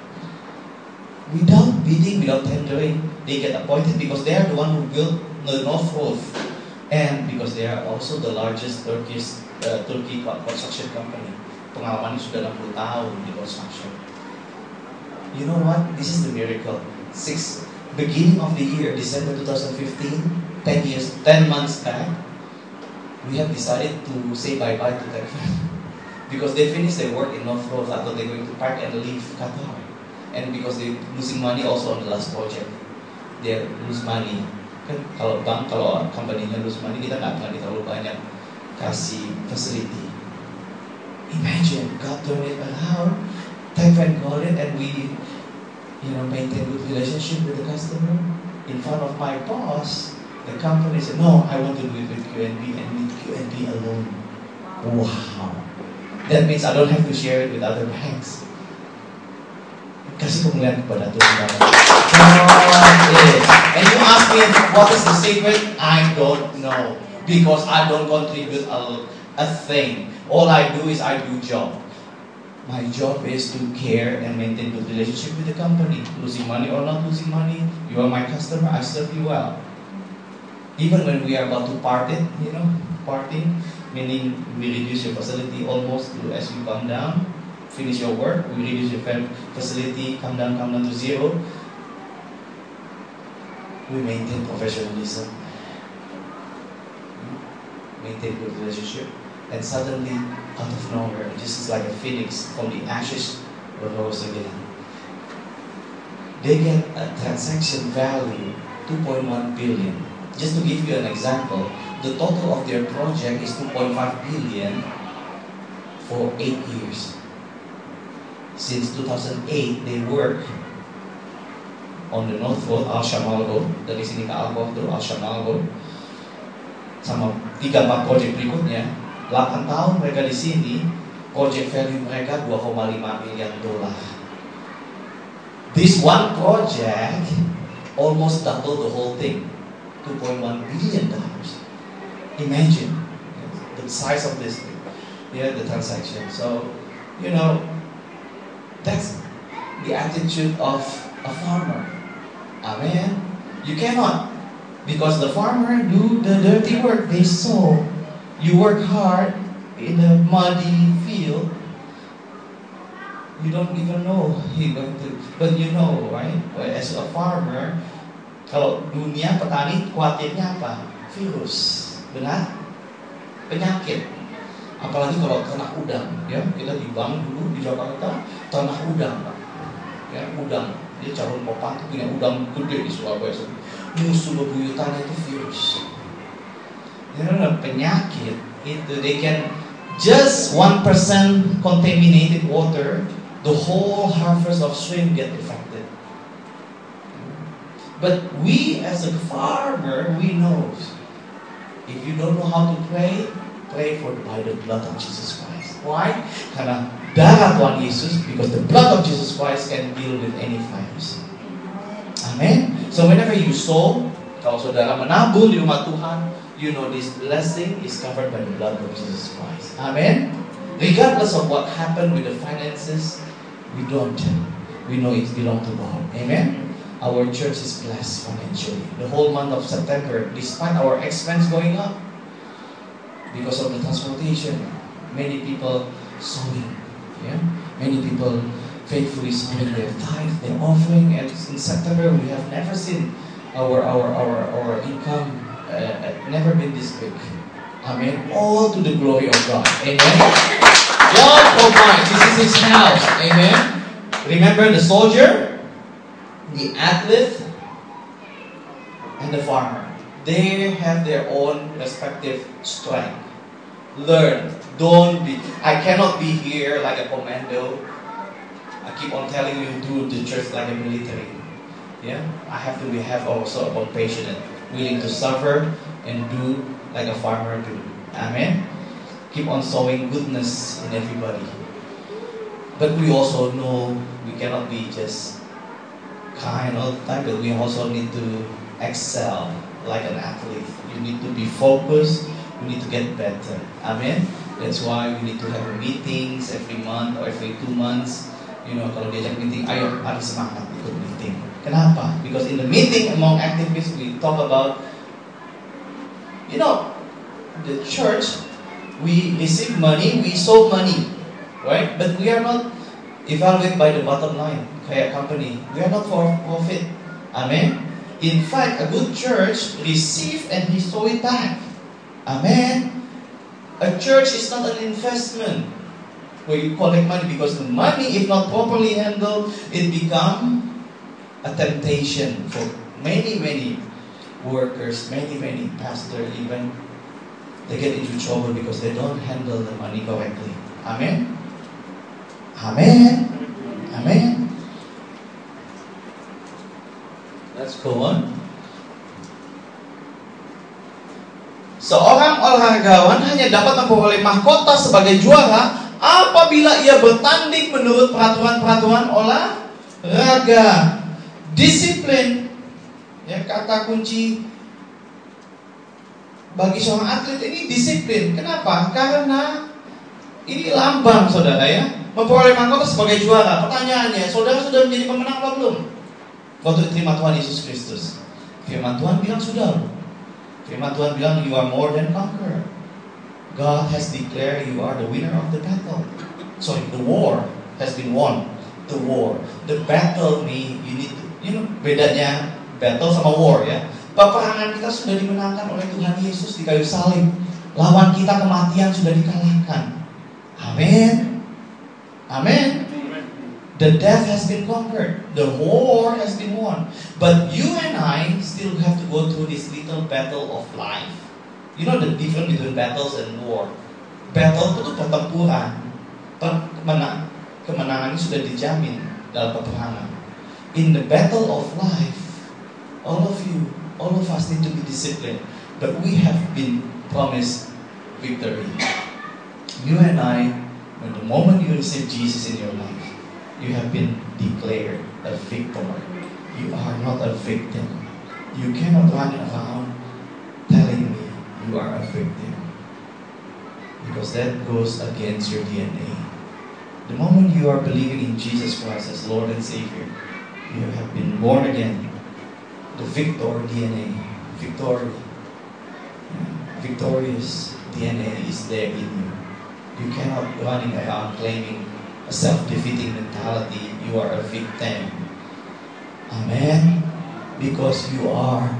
without bidding, without tendering. They get appointed because they are the one who built the North Road, and because they are also the largest Turkish uh, Turkey construction company. Pengalamannya sudah enam puluh tahun di construction. You know what? This is the miracle. Six, beginning of the year, December twenty fifteen, ten years, ten months back, we have decided to say bye-bye to TechFan. Because they finished their work in North Road, I thought they're going to pack and leave Qatar. And because they're losing money also on the last project. They lose money. Kan kalau bank, kalau company-nya lose money, kita nggak akan terlalu banyak kasih facility. Imagine, God turned it around. thank and call it, and we, you know, maintain good relationship with the customer. In front of my boss, the company said, no, I want to do it with Q N B and with Q N B alone. Wow. That means I don't have to share it with other banks. Kasi kemuliaan kepada Tuhan. God is. And you ask me, what is the secret? I don't know. Because I don't contribute a, a thing. All I do is I do job. My job is to care and maintain good relationship with the company. Losing money or not losing money, you are my customer, I serve you well. Even when we are about to part it, you know, parting, meaning we reduce your facility almost to as you come down, finish your work, we reduce your facility, come down, come down to zero. We maintain professionalism, maintain good relationship, and suddenly, out of nowhere, just is like a phoenix from the ashes will rose again. They get a transaction value two point one billion. Just to give you an example, the total of their project is two point five billion for eight years. Since two thousand eight, they work on the North Road, Al-Shamal Road, dari sini ke Al-Bawah Road, Al-Shamal Road, sama tiga empat project berikutnya. delapan tahun mereka di sini, project value mereka dua koma lima miliar dolar. This one project almost double the whole thing, two point one billion dollars. Imagine the size of this thing, yeah, the transaction. So, you know, that's the attitude of a farmer. Amen. You cannot, because the farmer do the dirty work. They sow. You work hard in a muddy field. You don't even know you're going to, but you know, right? As a farmer, kalau dunia petani khawatirnya apa? Virus, benar? Penyakit. Apalagi kalau ternak udang, ya. Kita di bank dulu di Jakarta, ternak udang, ya, udang. Dia calon popang itu punya udang gede di Surabaya. Musuh bebuyutannya itu virus. You know, penyakit itu, they can just one percent contaminated water, the whole harvest of shrimp get affected. But we as a farmer, we know, if you don't know how to pray, pray for by the blood of Jesus Christ. Why? Karena darah Tuhan Yesus, because the blood of Jesus Christ can deal with any virus. Amen. So whenever you sow, kalau saudara menabung di rumah Tuhan, you know this blessing is covered by the blood of Jesus Christ. Amen. Regardless of what happened with the finances, we don't. We know it belongs to God. Amen. Our church is blessed financially. The whole month of September, despite our expense going up, because of the transportation, many people sowing. Yeah, many people faithfully sowing their tithe, their offering, and in September we have never seen our our our our income uh, never been this big. Amen. All to the glory of God. Amen. God provides. This is His house. Amen. Remember the soldier, the athlete, and the farmer. They have their own respective strength. Learn. Don't be. I cannot be here like a commando. I keep on telling you, do the church like a military. Yeah, I have to be have also about patient, willing to suffer and do like a farmer do. Amen. Keep on sowing goodness in everybody. But we also know we cannot be just kind all the time, but we also need to excel like an athlete. You need to be focused. You need to get better. Amen. That's why we need to have meetings every month or every two months. You know, kalau diajak meeting, ayo harus semangat ikut meeting. Kenapa? Because in the meeting among activists, we talk about, you know, the church, we receive money, we sow money, right? But we are not evaluated by the bottom line, kayak company. We are not for profit. Amen. In fact, a good church receive and he sow it back. Amen. A church is not an investment where you collect money, because the money, if not properly handled, it become a temptation for many, many workers, many, many pastors even. They get into trouble because they don't handle the money correctly. Amen? Amen? go on. Seorang olahragawan hanya dapat memperoleh mahkota sebagai juara apabila ia bertanding menurut peraturan-peraturan olahraga. Disiplin, ya, kata kunci bagi seorang atlet ini disiplin. Kenapa? Karena ini lambang, saudara, ya, memperoleh mahkota sebagai juara. Pertanyaannya, saudara sudah menjadi pemenang atau belum? Waktu diterima Tuhan Yesus Kristus, firman Tuhan bilang sudah. Firman Tuhan bilang you are more than conqueror. God has declared you are the winner of the battle. Sorry, the war has been won. The war, the battle nih, you need to, you know, bedanya battle sama war, ya. Peperangan kita sudah dimenangkan oleh Tuhan Yesus di kayu salib. Lawan kita kematian sudah dikalahkan. Amin. Amin. The death has been conquered. The war has been won. But you and I still have to go through this little battle of life. You know the difference between battles and war. Battle itu pertempuran. Kemenang, kemenangannya sudah dijamin dalam peperangan. In the battle of life, all of you, all of us need to be disciplined. But we have been promised victory. You and I, when the moment you receive Jesus in your life, you have been declared a victor. You are not a victim. You cannot run around telling me you are a victim, because that goes against your D N A. The moment you are believing in Jesus Christ as Lord and Savior, you have been born again. The victor D N A, victory, victorious D N A is there in you. You cannot running around claiming a self-defeating mentality. You are a victim. Amen. Because you are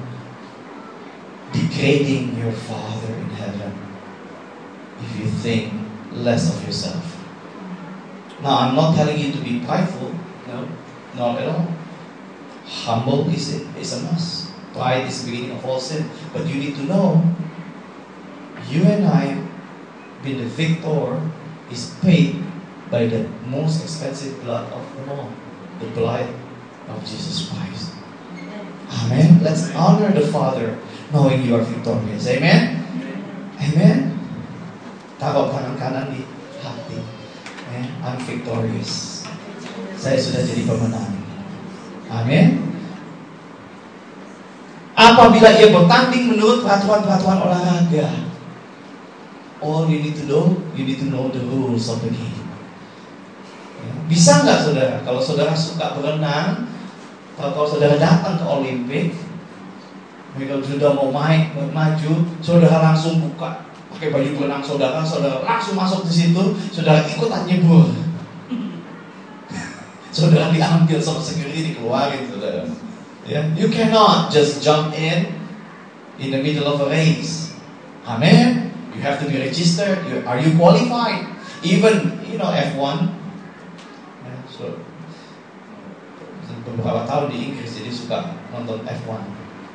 degrading your Father in heaven if you think less of yourself. Now, I'm not telling you to be prideful. No, not at all. Humble is a, is a must. Pride is the beginning of all sin. But you need to know, you and I, being the victor, is paid by the most expensive blood of them all, the blood of Jesus Christ. Amen. Let's honor the Father, knowing you are victorious. Amen. Amen. Taruh tangan kanan di hati. Eh, I'm victorious. Saya sudah jadi pemenang. Amin. Apabila ia bertanding menurut peraturan-peraturan olahraga, all you need to know, you need to know the rules of the game. Bisa nggak saudara, kalau saudara suka berenang, kalau saudara datang ke Olimpik, mereka sudah mau main, mau maju, saudara langsung buka pakai baju berenang saudara, saudara langsung masuk di situ, saudara ikutan nyebur, saudara diambil sama security, dikeluarin saudara. Yeah. You cannot just jump in in the middle of a race. Amen. You have to be registered. You, are you qualified? Even you know F one. So, beberapa tahun di Inggris jadi suka nonton F one.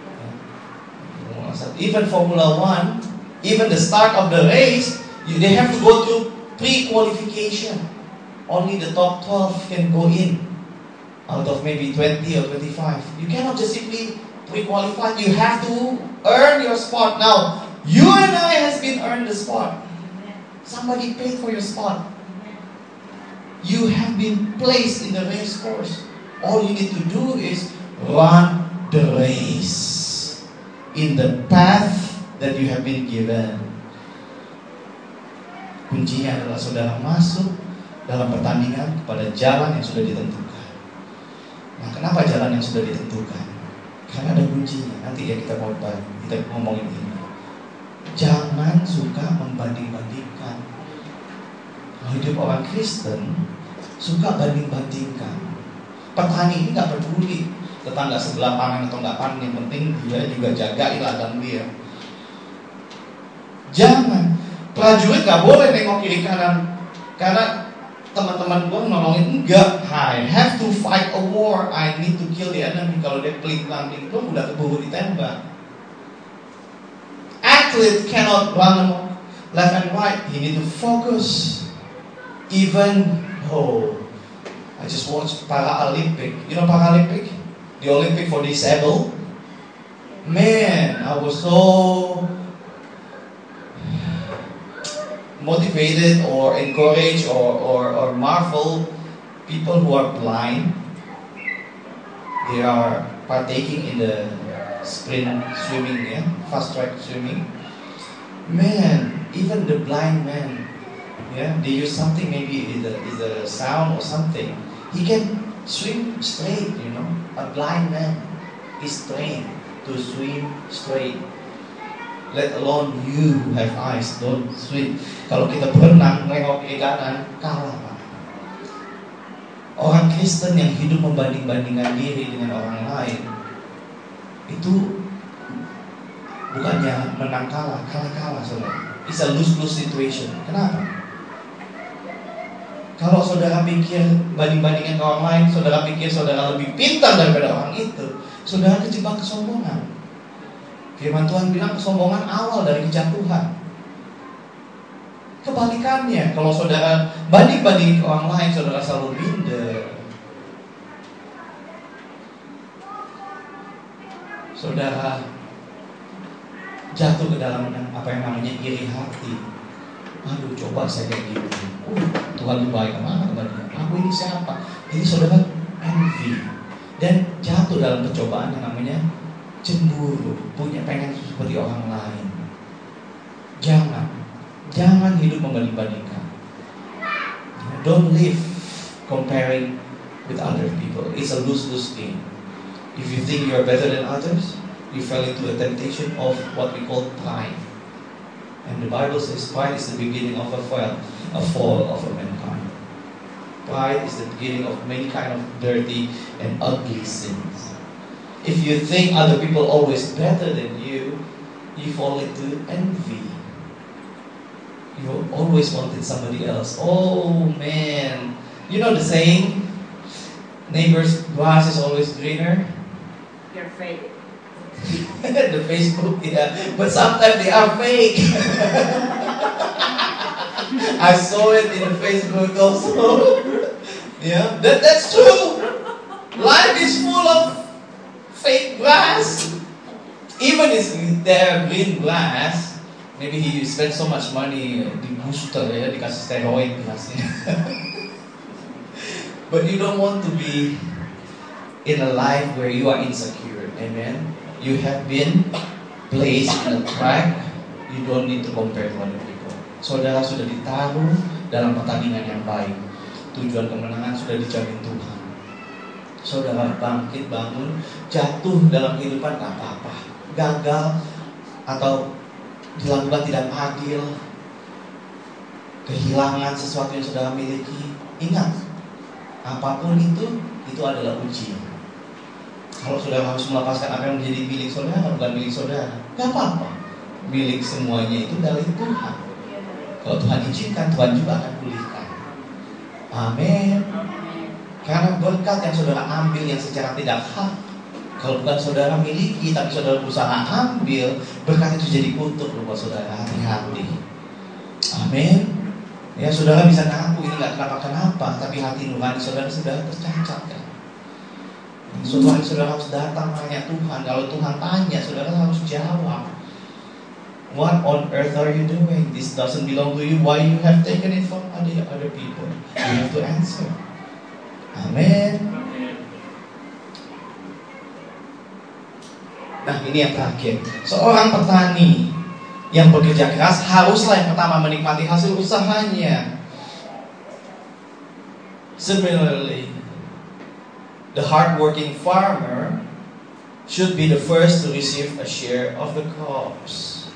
Even Formula One, even the start of the race, you, they have to go through pre-qualification. Only the top twelve can go in out of maybe twenty or twenty-five. You cannot just simply pre-qualify. You have to earn your spot. Now, you and I has been earned the spot. Somebody paid for your spot. You have been placed in the race course. All you need to do is run the race in the path that you have been given. Kuncinya adalah saudara masuk dalam pertandingan kepada jalan yang sudah ditentukan. Nah, kenapa jalan yang sudah ditentukan? Karena ada kuncinya. Nanti ya kita mau kita ngomongin ini. Jangan suka membanding-bandingkan. Hidup orang Kristen suka banding-bandingkan. Petani ini nggak peduli tetangga sebelah panen atau nggak panen, yang penting dia juga jaga ladang dia. Jangan. Prajurit nggak boleh nengok kiri kanan karena teman-teman gue nolongin, enggak. I have to fight a war. I need to kill the enemy. Kalau dia peling-peling itu udah keburu ditembak. Athlete cannot run left and right. He need to focus. Even oh, I just watched Paralympic. You know Paralympic? The Olympic for disabled. Man, I was so motivated or encouraged or, or, or marvel people who are blind. They are partaking in the sprint swimming, yeah, fast track swimming. Man, even the blind man, yeah, they use something, maybe either is a sound or something. He can swim straight, you know. A blind man is trained to swim straight. Let alone you who have eyes, don't swim. Kalau kita berenang, nengok ke kanan, kalah Pak. Orang Kristen yang hidup membanding-bandingkan diri dengan orang lain, itu bukannya menang kalah, kalah-kalah saudara. It's a lose-lose situation. Kenapa? Kalau saudara pikir banding-bandingkan ke orang lain, saudara pikir saudara lebih pintar daripada orang itu, saudara kejebak kesombongan. Firman Tuhan bilang kesombongan awal dari kejatuhan. Kebalikannya, kalau saudara banding-bandingin ke orang lain, saudara selalu minder. Saudara jatuh ke dalam apa yang namanya iri hati. Aduh, coba saya kayak gini. Uh, Tuhan lebih baik kemana kepada dia? Aku ini siapa? Jadi saudara envy dan jatuh dalam percobaan yang namanya cemburu, punya pengen seperti orang lain. Jangan, jangan hidup membanding-bandingkan. Don't live comparing with other people. It's a lose-lose game. If you think you are better than others, you fell into a temptation of what we call pride. And the Bible says pride is the beginning of a fall, a fall of a mankind. Pride is the beginning of many kind of dirty and ugly sins. If you think other people always better than you, you fall into envy. You always wanted somebody else. Oh man, you know the saying, neighbor's grass is always greener. You're fake. The Facebook, yeah, but sometimes they are fake. I saw it in the Facebook also. Yeah, that, that's true. Life is full of fake grass. Even if there green grass, maybe he spent so much money di booster ya, dikasih steroid grassnya. But you don't want to be in a life where you are insecure. Amen. You have been placed in a track. You don't need to compare to other people. Saudara sudah ditaruh dalam pertandingan yang baik. Tujuan kemenangan sudah dijamin Tuhan. Saudara bangkit bangun, jatuh dalam kehidupan tak apa-apa. Gagal atau dilakukan tidak adil, kehilangan sesuatu yang saudara miliki. Ingat, apapun itu, itu adalah ujian. Kalau saudara harus melepaskan apa yang menjadi milik saudara, bukan milik saudara, gak apa-apa. Milik semuanya itu dari Tuhan. Kalau Tuhan izinkan, Tuhan juga akan pulihkan. Amin. Karena berkat yang saudara ambil yang secara tidak hak, kalau bukan saudara miliki, tapi saudara berusaha ambil, berkat itu jadi kutuk buat saudara. Hati-hati. Amin. Ya, saudara bisa ngaku ini gak kenapa-kenapa, tapi hati nurani saudara sudah tercacat kan. Suatu hari saudara harus datang tanya Tuhan. Kalau Tuhan tanya, saudara harus jawab. What on earth are you doing? This doesn't belong to you. Why you have taken it from other, other people? You have to answer. Amen. Nah, ini yang terakhir. Seorang petani yang bekerja keras haruslah yang pertama menikmati hasil usahanya. Similarly, the hardworking farmer should be the first to receive a share of the crops.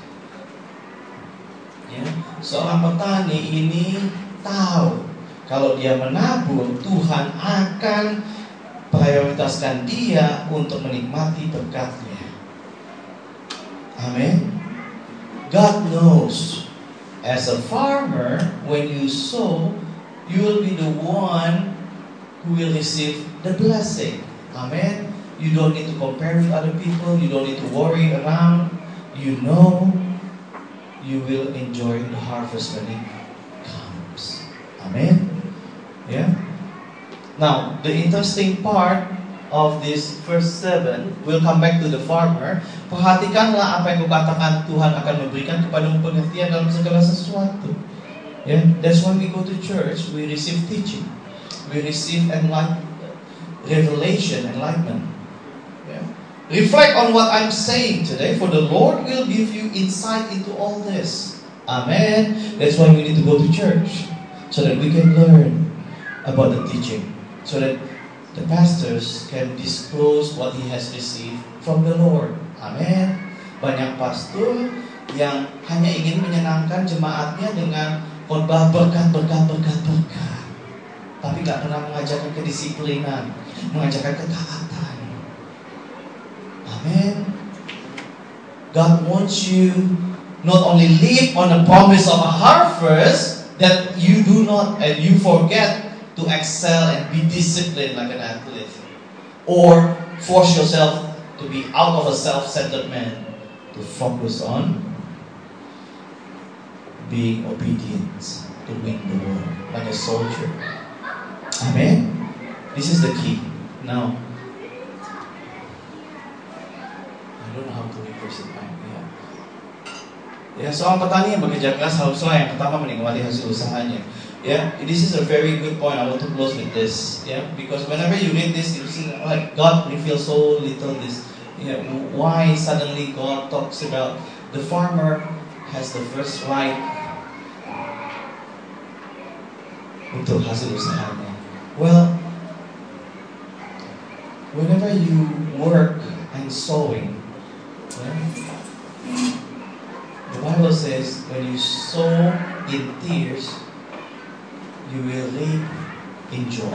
Ya, seorang petani ini tahu kalau dia menabur, Tuhan akan prioritaskan dia untuk menikmati berkatnya. Amin. God knows, as a farmer, when you sow, you will be the one who will receive the blessing. Amen. You don't need to compare with other people. You don't need to worry around. You know you will enjoy the harvest when it comes. Amen. Yeah. Now, the interesting part of this verse seven, we'll come back to the farmer. Perhatikanlah apa yang kukatakan, Tuhan akan memberikan kepadamu pengertian dalam segala sesuatu. Yeah, that's why we go to church. We receive teaching, we receive enlightenment, revelation, enlightenment. Yeah. Reflect on what I'm saying today, for the Lord will give you insight into all this. Amen. That's why we need to go to church, so that we can learn about the teaching, so that the pastors can disclose what he has received from the Lord. Amen. Banyak pastor yang hanya ingin menyenangkan jemaatnya dengan khotbah berkat, berkat, berkat, berkat, tapi gak pernah mengajarkan kedisiplinan, mengajarkan ketaatan. Amen. God wants you not only live on the promise of a harvest, that you do not and you forget to excel and be disciplined like an athlete, or force yourself to be out of a self-centered man, to focus on being obedient to win the war like a soldier. Amen. This is the key. Now, I don't know how to reverse it back. Yeah. Ya, seorang petani yang bekerja keras haruslah yang pertama menikmati hasil usahanya. Yeah, this is a very good point. I want to close with this. Yeah, because whenever you read this, you see like God reveals so little. This, yeah, why suddenly God talks about the farmer has the first right untuk hasil usahanya. Well, whenever you work and sowing, yeah, the Bible says when you sow in tears, you will reap in joy.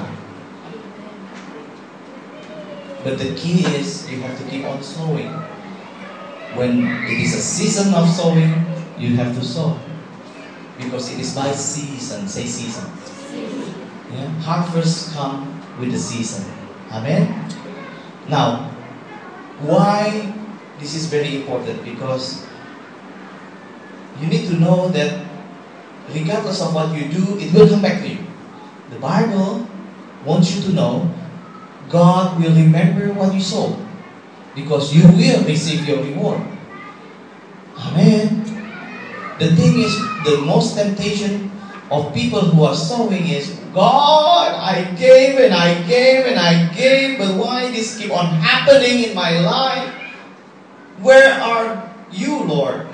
But the key is you have to keep on sowing. When it is a season of sowing, you have to sow, because it is by season. Say season. Yeah? Harvest come with the season. Amen. Now, why this is very important? Because you need to know that regardless of what you do, it will come back to you. The Bible wants you to know God will remember what you sow, because you will receive your reward. Amen. The thing is, the most temptation of people who are sowing is, God, I gave and I gave and I gave, but why this keep on happening in my life? Where are you, Lord?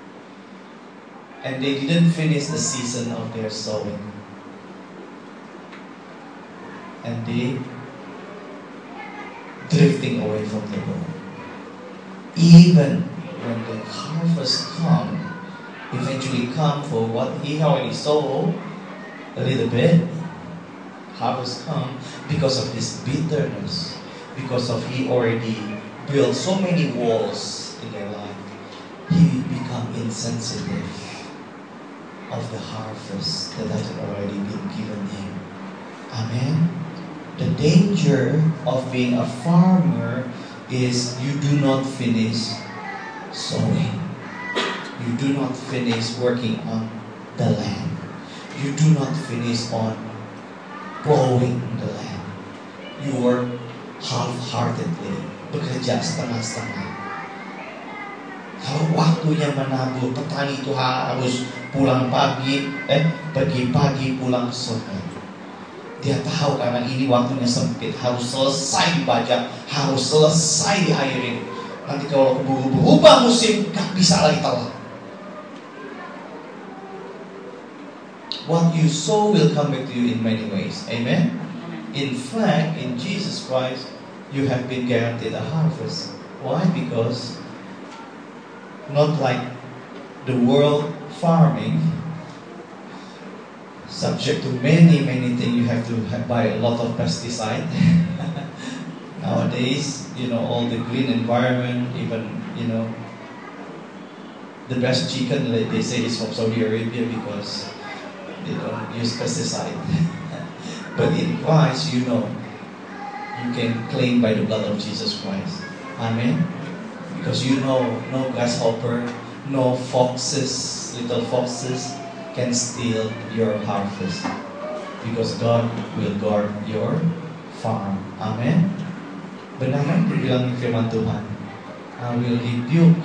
And they didn't finish the season of their sowing. And they drifting away from the Lord. Even when the harvest come, eventually come for what he already sowed a little bit, harvest come because of this bitterness, because of he already built so many walls in their life. He become insensitive of the harvest that has already been given him. Amen. The danger of being a farmer is you do not finish sowing. You do not finish working on the land. You do not finish on plowing the land. You work half-heartedly, bekerja setengah-setengah. Kalau waktunya menabur, petani itu harus pulang pagi, eh pergi pagi, pulang sore. Dia tahu karena ini waktunya sempit, harus selesai dibajak, harus selesai diairin. Nanti kalau keburu berubah musim, gak bisa lagi telat. What you sow will come back to you in many ways. Amen? In fact, in Jesus Christ, you have been guaranteed a harvest. Why? Because not like the world farming, subject to many, many things. You have to have, buy a lot of pesticide. Nowadays, you know, all the green environment, even, you know, the best chicken, they say, is from Saudi Arabia because they don't use pesticide. But in Christ, you know, you can claim by the blood of Jesus Christ. Amen. Because you know, no grasshopper, no foxes, little foxes can steal your harvest. Because God will guard your farm. Amen. Benar kan dibilang firman Tuhan, I will rebuke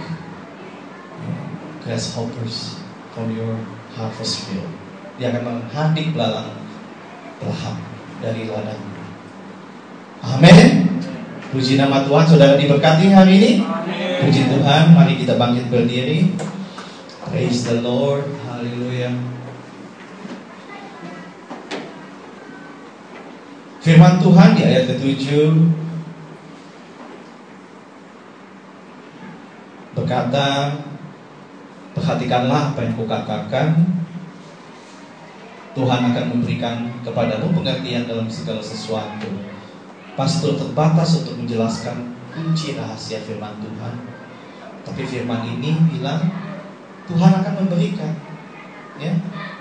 grasshoppers from your harvest field. Dia akan menghadik belalang pelahap dari ladang. Amin. Puji nama Tuhan. Saudara diberkati hari ini. Amen. Puji Tuhan. Mari kita bangkit berdiri. Praise the Lord. Haleluya. Firman Tuhan di ayat ketujuh berkata, perhatikanlah apa yang kukatakan. Tuhan akan memberikan kepadamu pengertian dalam segala sesuatu. Pastor terbatas untuk menjelaskan kunci rahasia firman Tuhan. Tapi firman ini bilang Tuhan akan memberikan, ya.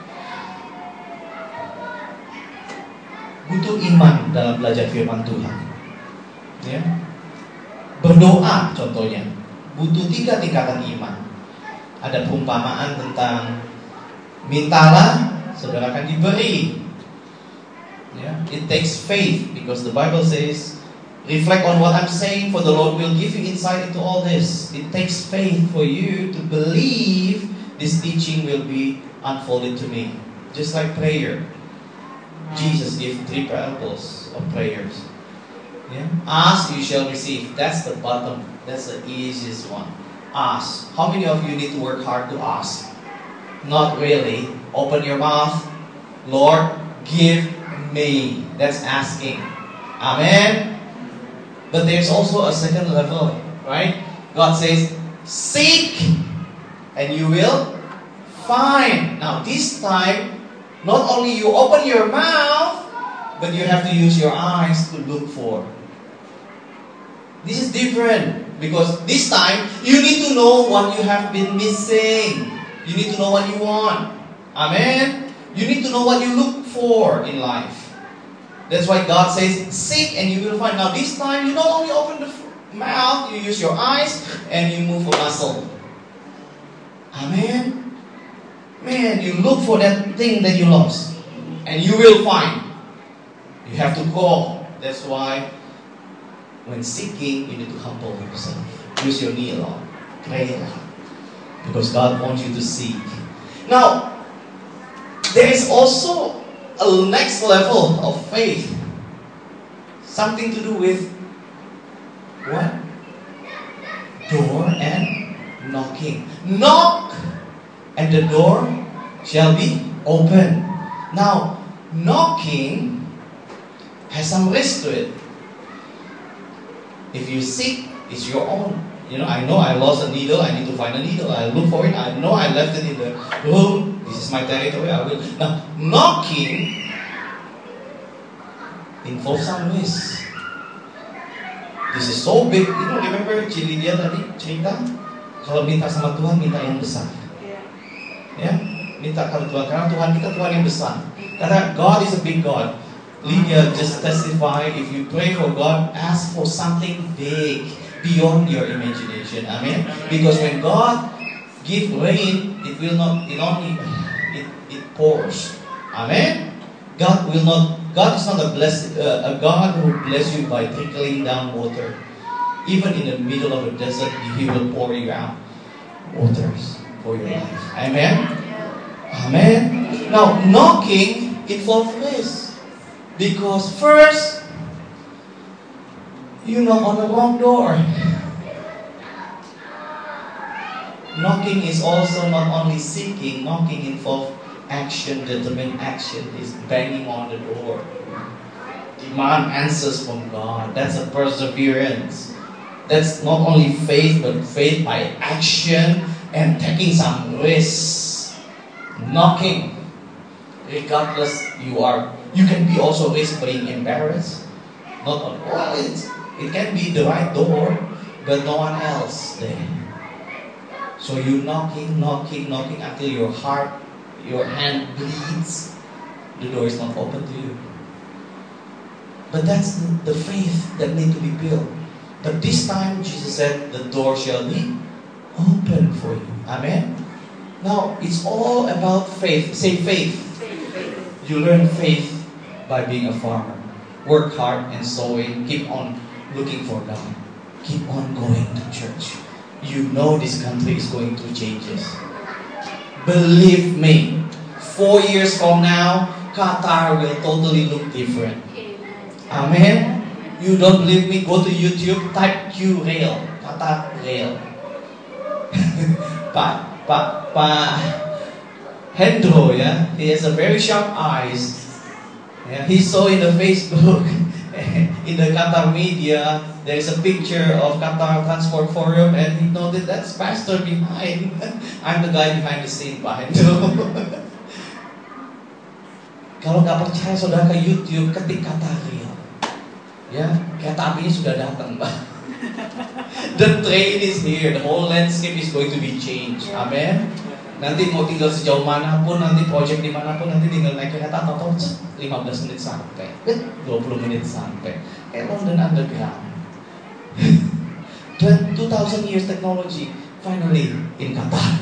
Butuh iman dalam belajar firman Tuhan, ya. Berdoa contohnya butuh tiga tingkatan iman. Ada perumpamaan tentang mintalah, saudara akan diberi. Yeah. It takes faith because the Bible says, reflect on what I'm saying, for the Lord will give you insight into all this. It takes faith for you to believe this teaching will be unfolded to me. Just like prayer. Jesus gave three parables of prayers. Yeah. Ask, you shall receive. That's the bottom. That's the easiest one. Ask. How many of you need to work hard to ask? Not really. Open your mouth. Lord, give me. That's asking. Amen. But there's also a second level, right? God says, seek and you will find. Now this time, not only you open your mouth, but you have to use your eyes to look for. This is different because this time you need to know what you have been missing. You need to know what you want. Amen. You need to know what you look for in life. That's why God says, seek and you will find. Now this time, you not only open the mouth, you use your eyes and you move a muscle. Amen. Man, you look for that thing that you lost and you will find. You have to call. That's why when seeking, you need to humble yourself. Use your knee a lot. Pray a lot. Because God wants you to seek. Now, there is also a next level of faith. Something to do with what? Door and knocking. Knock and the door shall be open. Now, knocking has some risk to it. If you seek, it's your own. You know, I know I lost a needle, I need to find a needle, I look for it, I know I left it in the room, this is my territory, I will. Now, knocking involves some risk. This is so big. You know, remember Cilidia tadi cerita? Kalau minta sama Tuhan, minta yang besar. Ya, minta kalau Tuhan, karena Tuhan kita Tuhan yang besar. Karena God is a big God. Lydia just testify, if you pray for God, ask for something big, beyond your imagination. Amen. Because when God gives rain, it will not, it only, it, it pours. Amen. God will not, God is not a blessed, uh, a God who bless you by trickling down water. Even in the middle of a desert, He will pour you out waters for your life. Amen. Amen. Now, knocking involves this. Because first, you knock on the wrong door. Knocking is also not only seeking. Knocking involves action, determined action. Is banging on the door. Demand answers from God. That's a perseverance. That's not only faith, but faith by action and taking some risks. Knocking. Regardless you are, you can be also risk being embarrassed. Not on, well, it's, it can be the right door, but no one else there. So you knocking, knocking, knocking until your heart, your hand bleeds. The door is not open to you. But that's the faith that needs to be built. But this time Jesus said, the door shall be open for you. Amen. Now it's all about faith. Say faith. You learn faith by being a farmer. Work hard and sowing. Keep on looking for God. Keep on going to church. You know this country is going through changes. Believe me, four years from now, Qatar will totally look different. Amen. You don't believe me? Go to YouTube, type Q rail, Qatar rail. Pa, pa, pa. Hendro, yeah, he has a very sharp eyes. Yeah, he saw in the Facebook, in the Qatar media, there is a picture of Qatar Transport Forum, and he noted that's pastor behind. I'm the guy behind the scene, Pak Hendro. Kalau nggak percaya, saudara ke YouTube, ketik Qatar Rail. Ya, kereta apinya sudah datang, Pak. The train is here. The whole landscape is going to be changed. Amen. Nanti mau tinggal sejauh manapun, nanti project dimanapun, nanti tinggal naik kereta atau lima belas menit sampai, dua puluh menit sampai. Kayak London Underground. two thousand years technology finally in Qatar.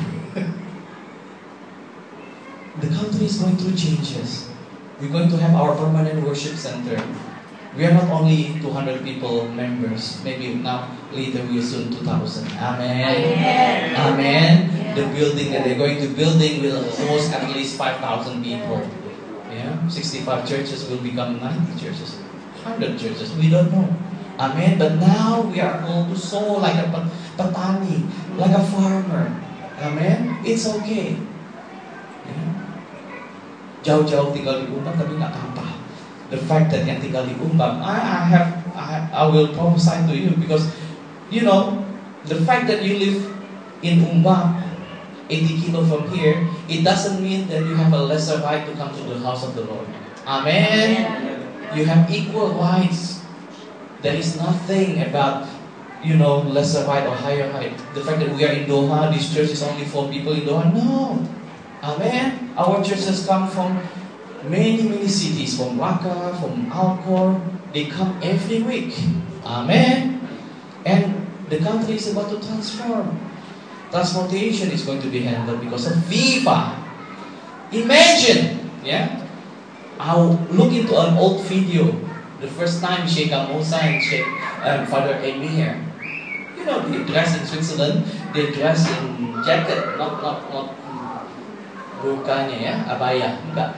The country is going through changes. We're going to have our permanent worship center. We are not only two hundred people members. Maybe now later we are soon two thousand. Amen. Amen. Amen. Yeah. The building that they're going to building will host at least five thousand people. Yeah, sixty-five churches will become ninety churches, one hundred churches. We don't know. Amen. But now we are called to sow like a petani, like a farmer. Amen. It's okay. Yeah. Jauh-jauh tinggal di Umbang tapi nggak apa-apa. The fact that yang tinggal di Umbang, I, I have, I, I will prophesy to you because, you know, the fact that you live in Umbang, eighty kilo from here, it doesn't mean that you have a lesser right to come to the house of the Lord. Amen. You have equal rights. There is nothing about, you know, lesser right or higher right. The fact that we are in Doha, this church is only for people in Doha. No. Amen. Our churches come from many, many cities, from Raqqa, from Alcor. They come every week. Amen. And the country is about to transform. Transportation is going to be handled because of Viva. Imagine, yeah. I'll look into an old video. The first time Sheikh Musa and Sheikh um, Father Emir, you know, they dress in Switzerland. They dress in jacket, not not not burkanya, ya, abaya, enggak.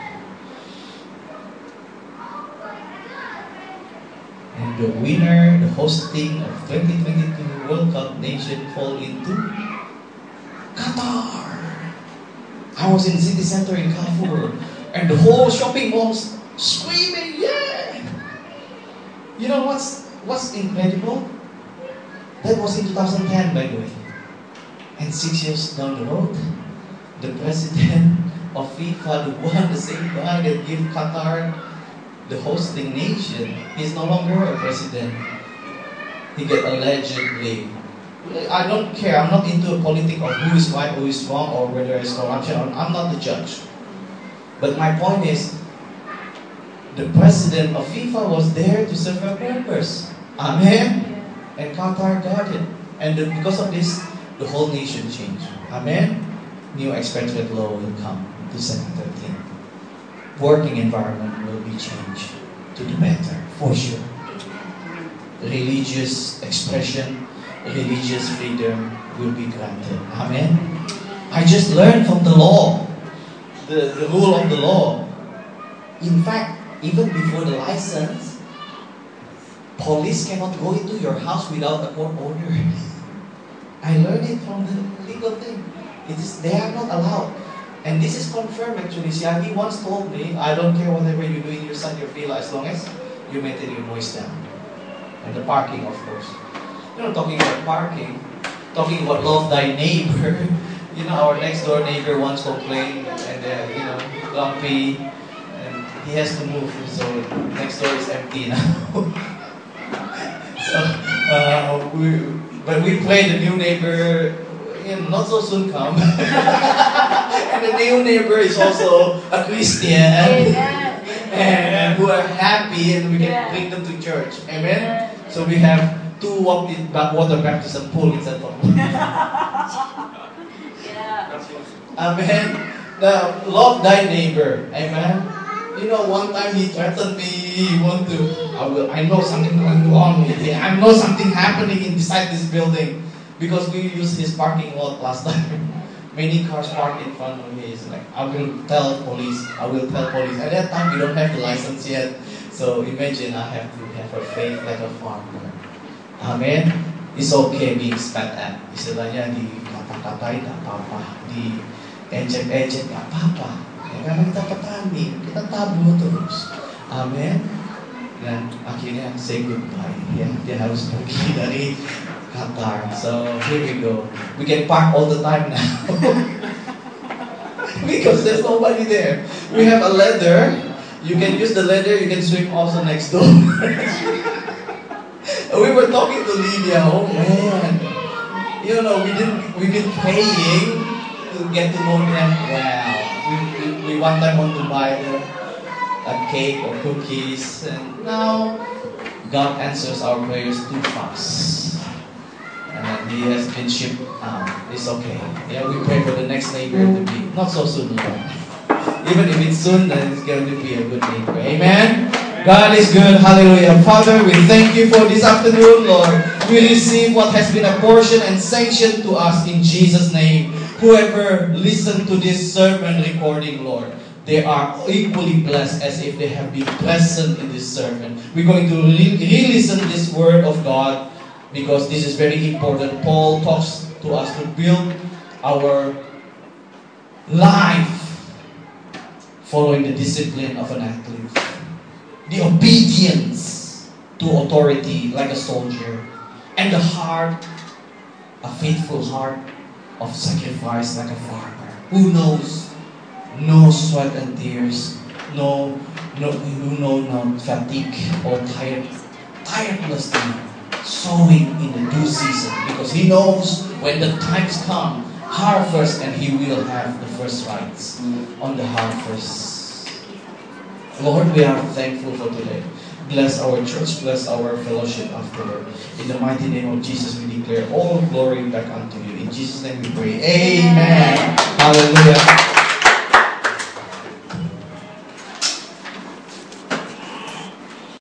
And the winner, the hosting of twenty twenty-two World Cup nation fall into Qatar. I was in the city center in Kafur, and the whole shopping mall's screaming, yeah! You know what's what's incredible? That was in two thousand ten, by the way. And six years down the road, the president of FIFA, the one, the same guy that gave Qatar the hosting nation, he's no longer a president. He got allegedly. I don't care. I'm not into a politics of who is right, who is wrong, or whether it's corruption. I'm not the judge. But my point is, the president of FIFA was there to serve a purpose. Amen. And Qatar got it. And the, because of this, the whole nation changed. Amen. New expatriate law will come to seven thirteen. Working environment will be changed to the better, for sure. Religious expression, religious freedom will be granted. Amen. I just learned from the law, the, the rule of the law. In fact, even before the license, police cannot go into your house without a court order. I learned it from the legal thing. It is, they are not allowed. And this is confirmed actually. Siagi once told me, I don't care whatever you do in your side, your villa, as long as you maintain your noise down. And the parking, of course. You know, talking about parking, talking about love thy neighbor. You know, our next door neighbor once complained, and uh, you know, grumpy, and he has to move, so next door is empty now. so, uh, we, but we pray the new neighbor, you know, not so soon come. And the new neighbor is also a Christian. Amen. And who are happy, and we can yeah. bring them to church. Amen. Yeah. So we have two water baptism pool instead of yeah. Amen. Now, love thy neighbor. Amen. You know, one time he threatened me. He want to. I will. I know something going wrong with it. I know something happening inside this building because we used his parking lot last time. Many cars parked in front of his. Like, I will tell police. I will tell police. At that time, we don't have the license yet. So imagine I have to have a faith like a farmer. Amen. It's okay being spat at. Istilahnya di kata-katain tak apa-apa, di ejek-ejek tak apa-apa. Ya, karena kita petani, kita tabur terus. Amen. Dan akhirnya say goodbye. Ya, dia harus pergi dari Qatar. So here we go. We can park all the time now because there's nobody there. We have a ladder. You can use the ladder. You can swim also next door. We were talking to Lydia. Oh man, you know we didn't. We've been praying to get to know them well. We, we, we one time want to buy them a cake or cookies, and now God answers our prayers too fast. And he has been shipped out. It's okay. Yeah, we pray for the next neighbor to be not so soon, Lord. Even if it's soon, then it's going to be a good neighbor. Amen. God is good. Hallelujah. Father, we thank you for this afternoon, Lord. We receive what has been apportioned and sanctioned to us in Jesus' name. Whoever listened to this sermon recording, Lord, they are equally blessed as if they have been present in this sermon. We're going to re- re-listen this word of God because this is very important. Paul talks to us to build our life following the discipline of an athlete. The obedience to authority like a soldier. And the heart, a faithful heart of sacrifice like a farmer. Who knows? No sweat and tears. No, no, who know no fatigue or tired, tirelessly sowing in the due season. Because he knows when the times come, harvest, and he will have the first rights on the harvest. Lord, we are thankful for today. Bless our church, bless our fellowship afterward. In the mighty name of Jesus, we declare all glory back unto you. In Jesus' name we pray. Amen. Hallelujah.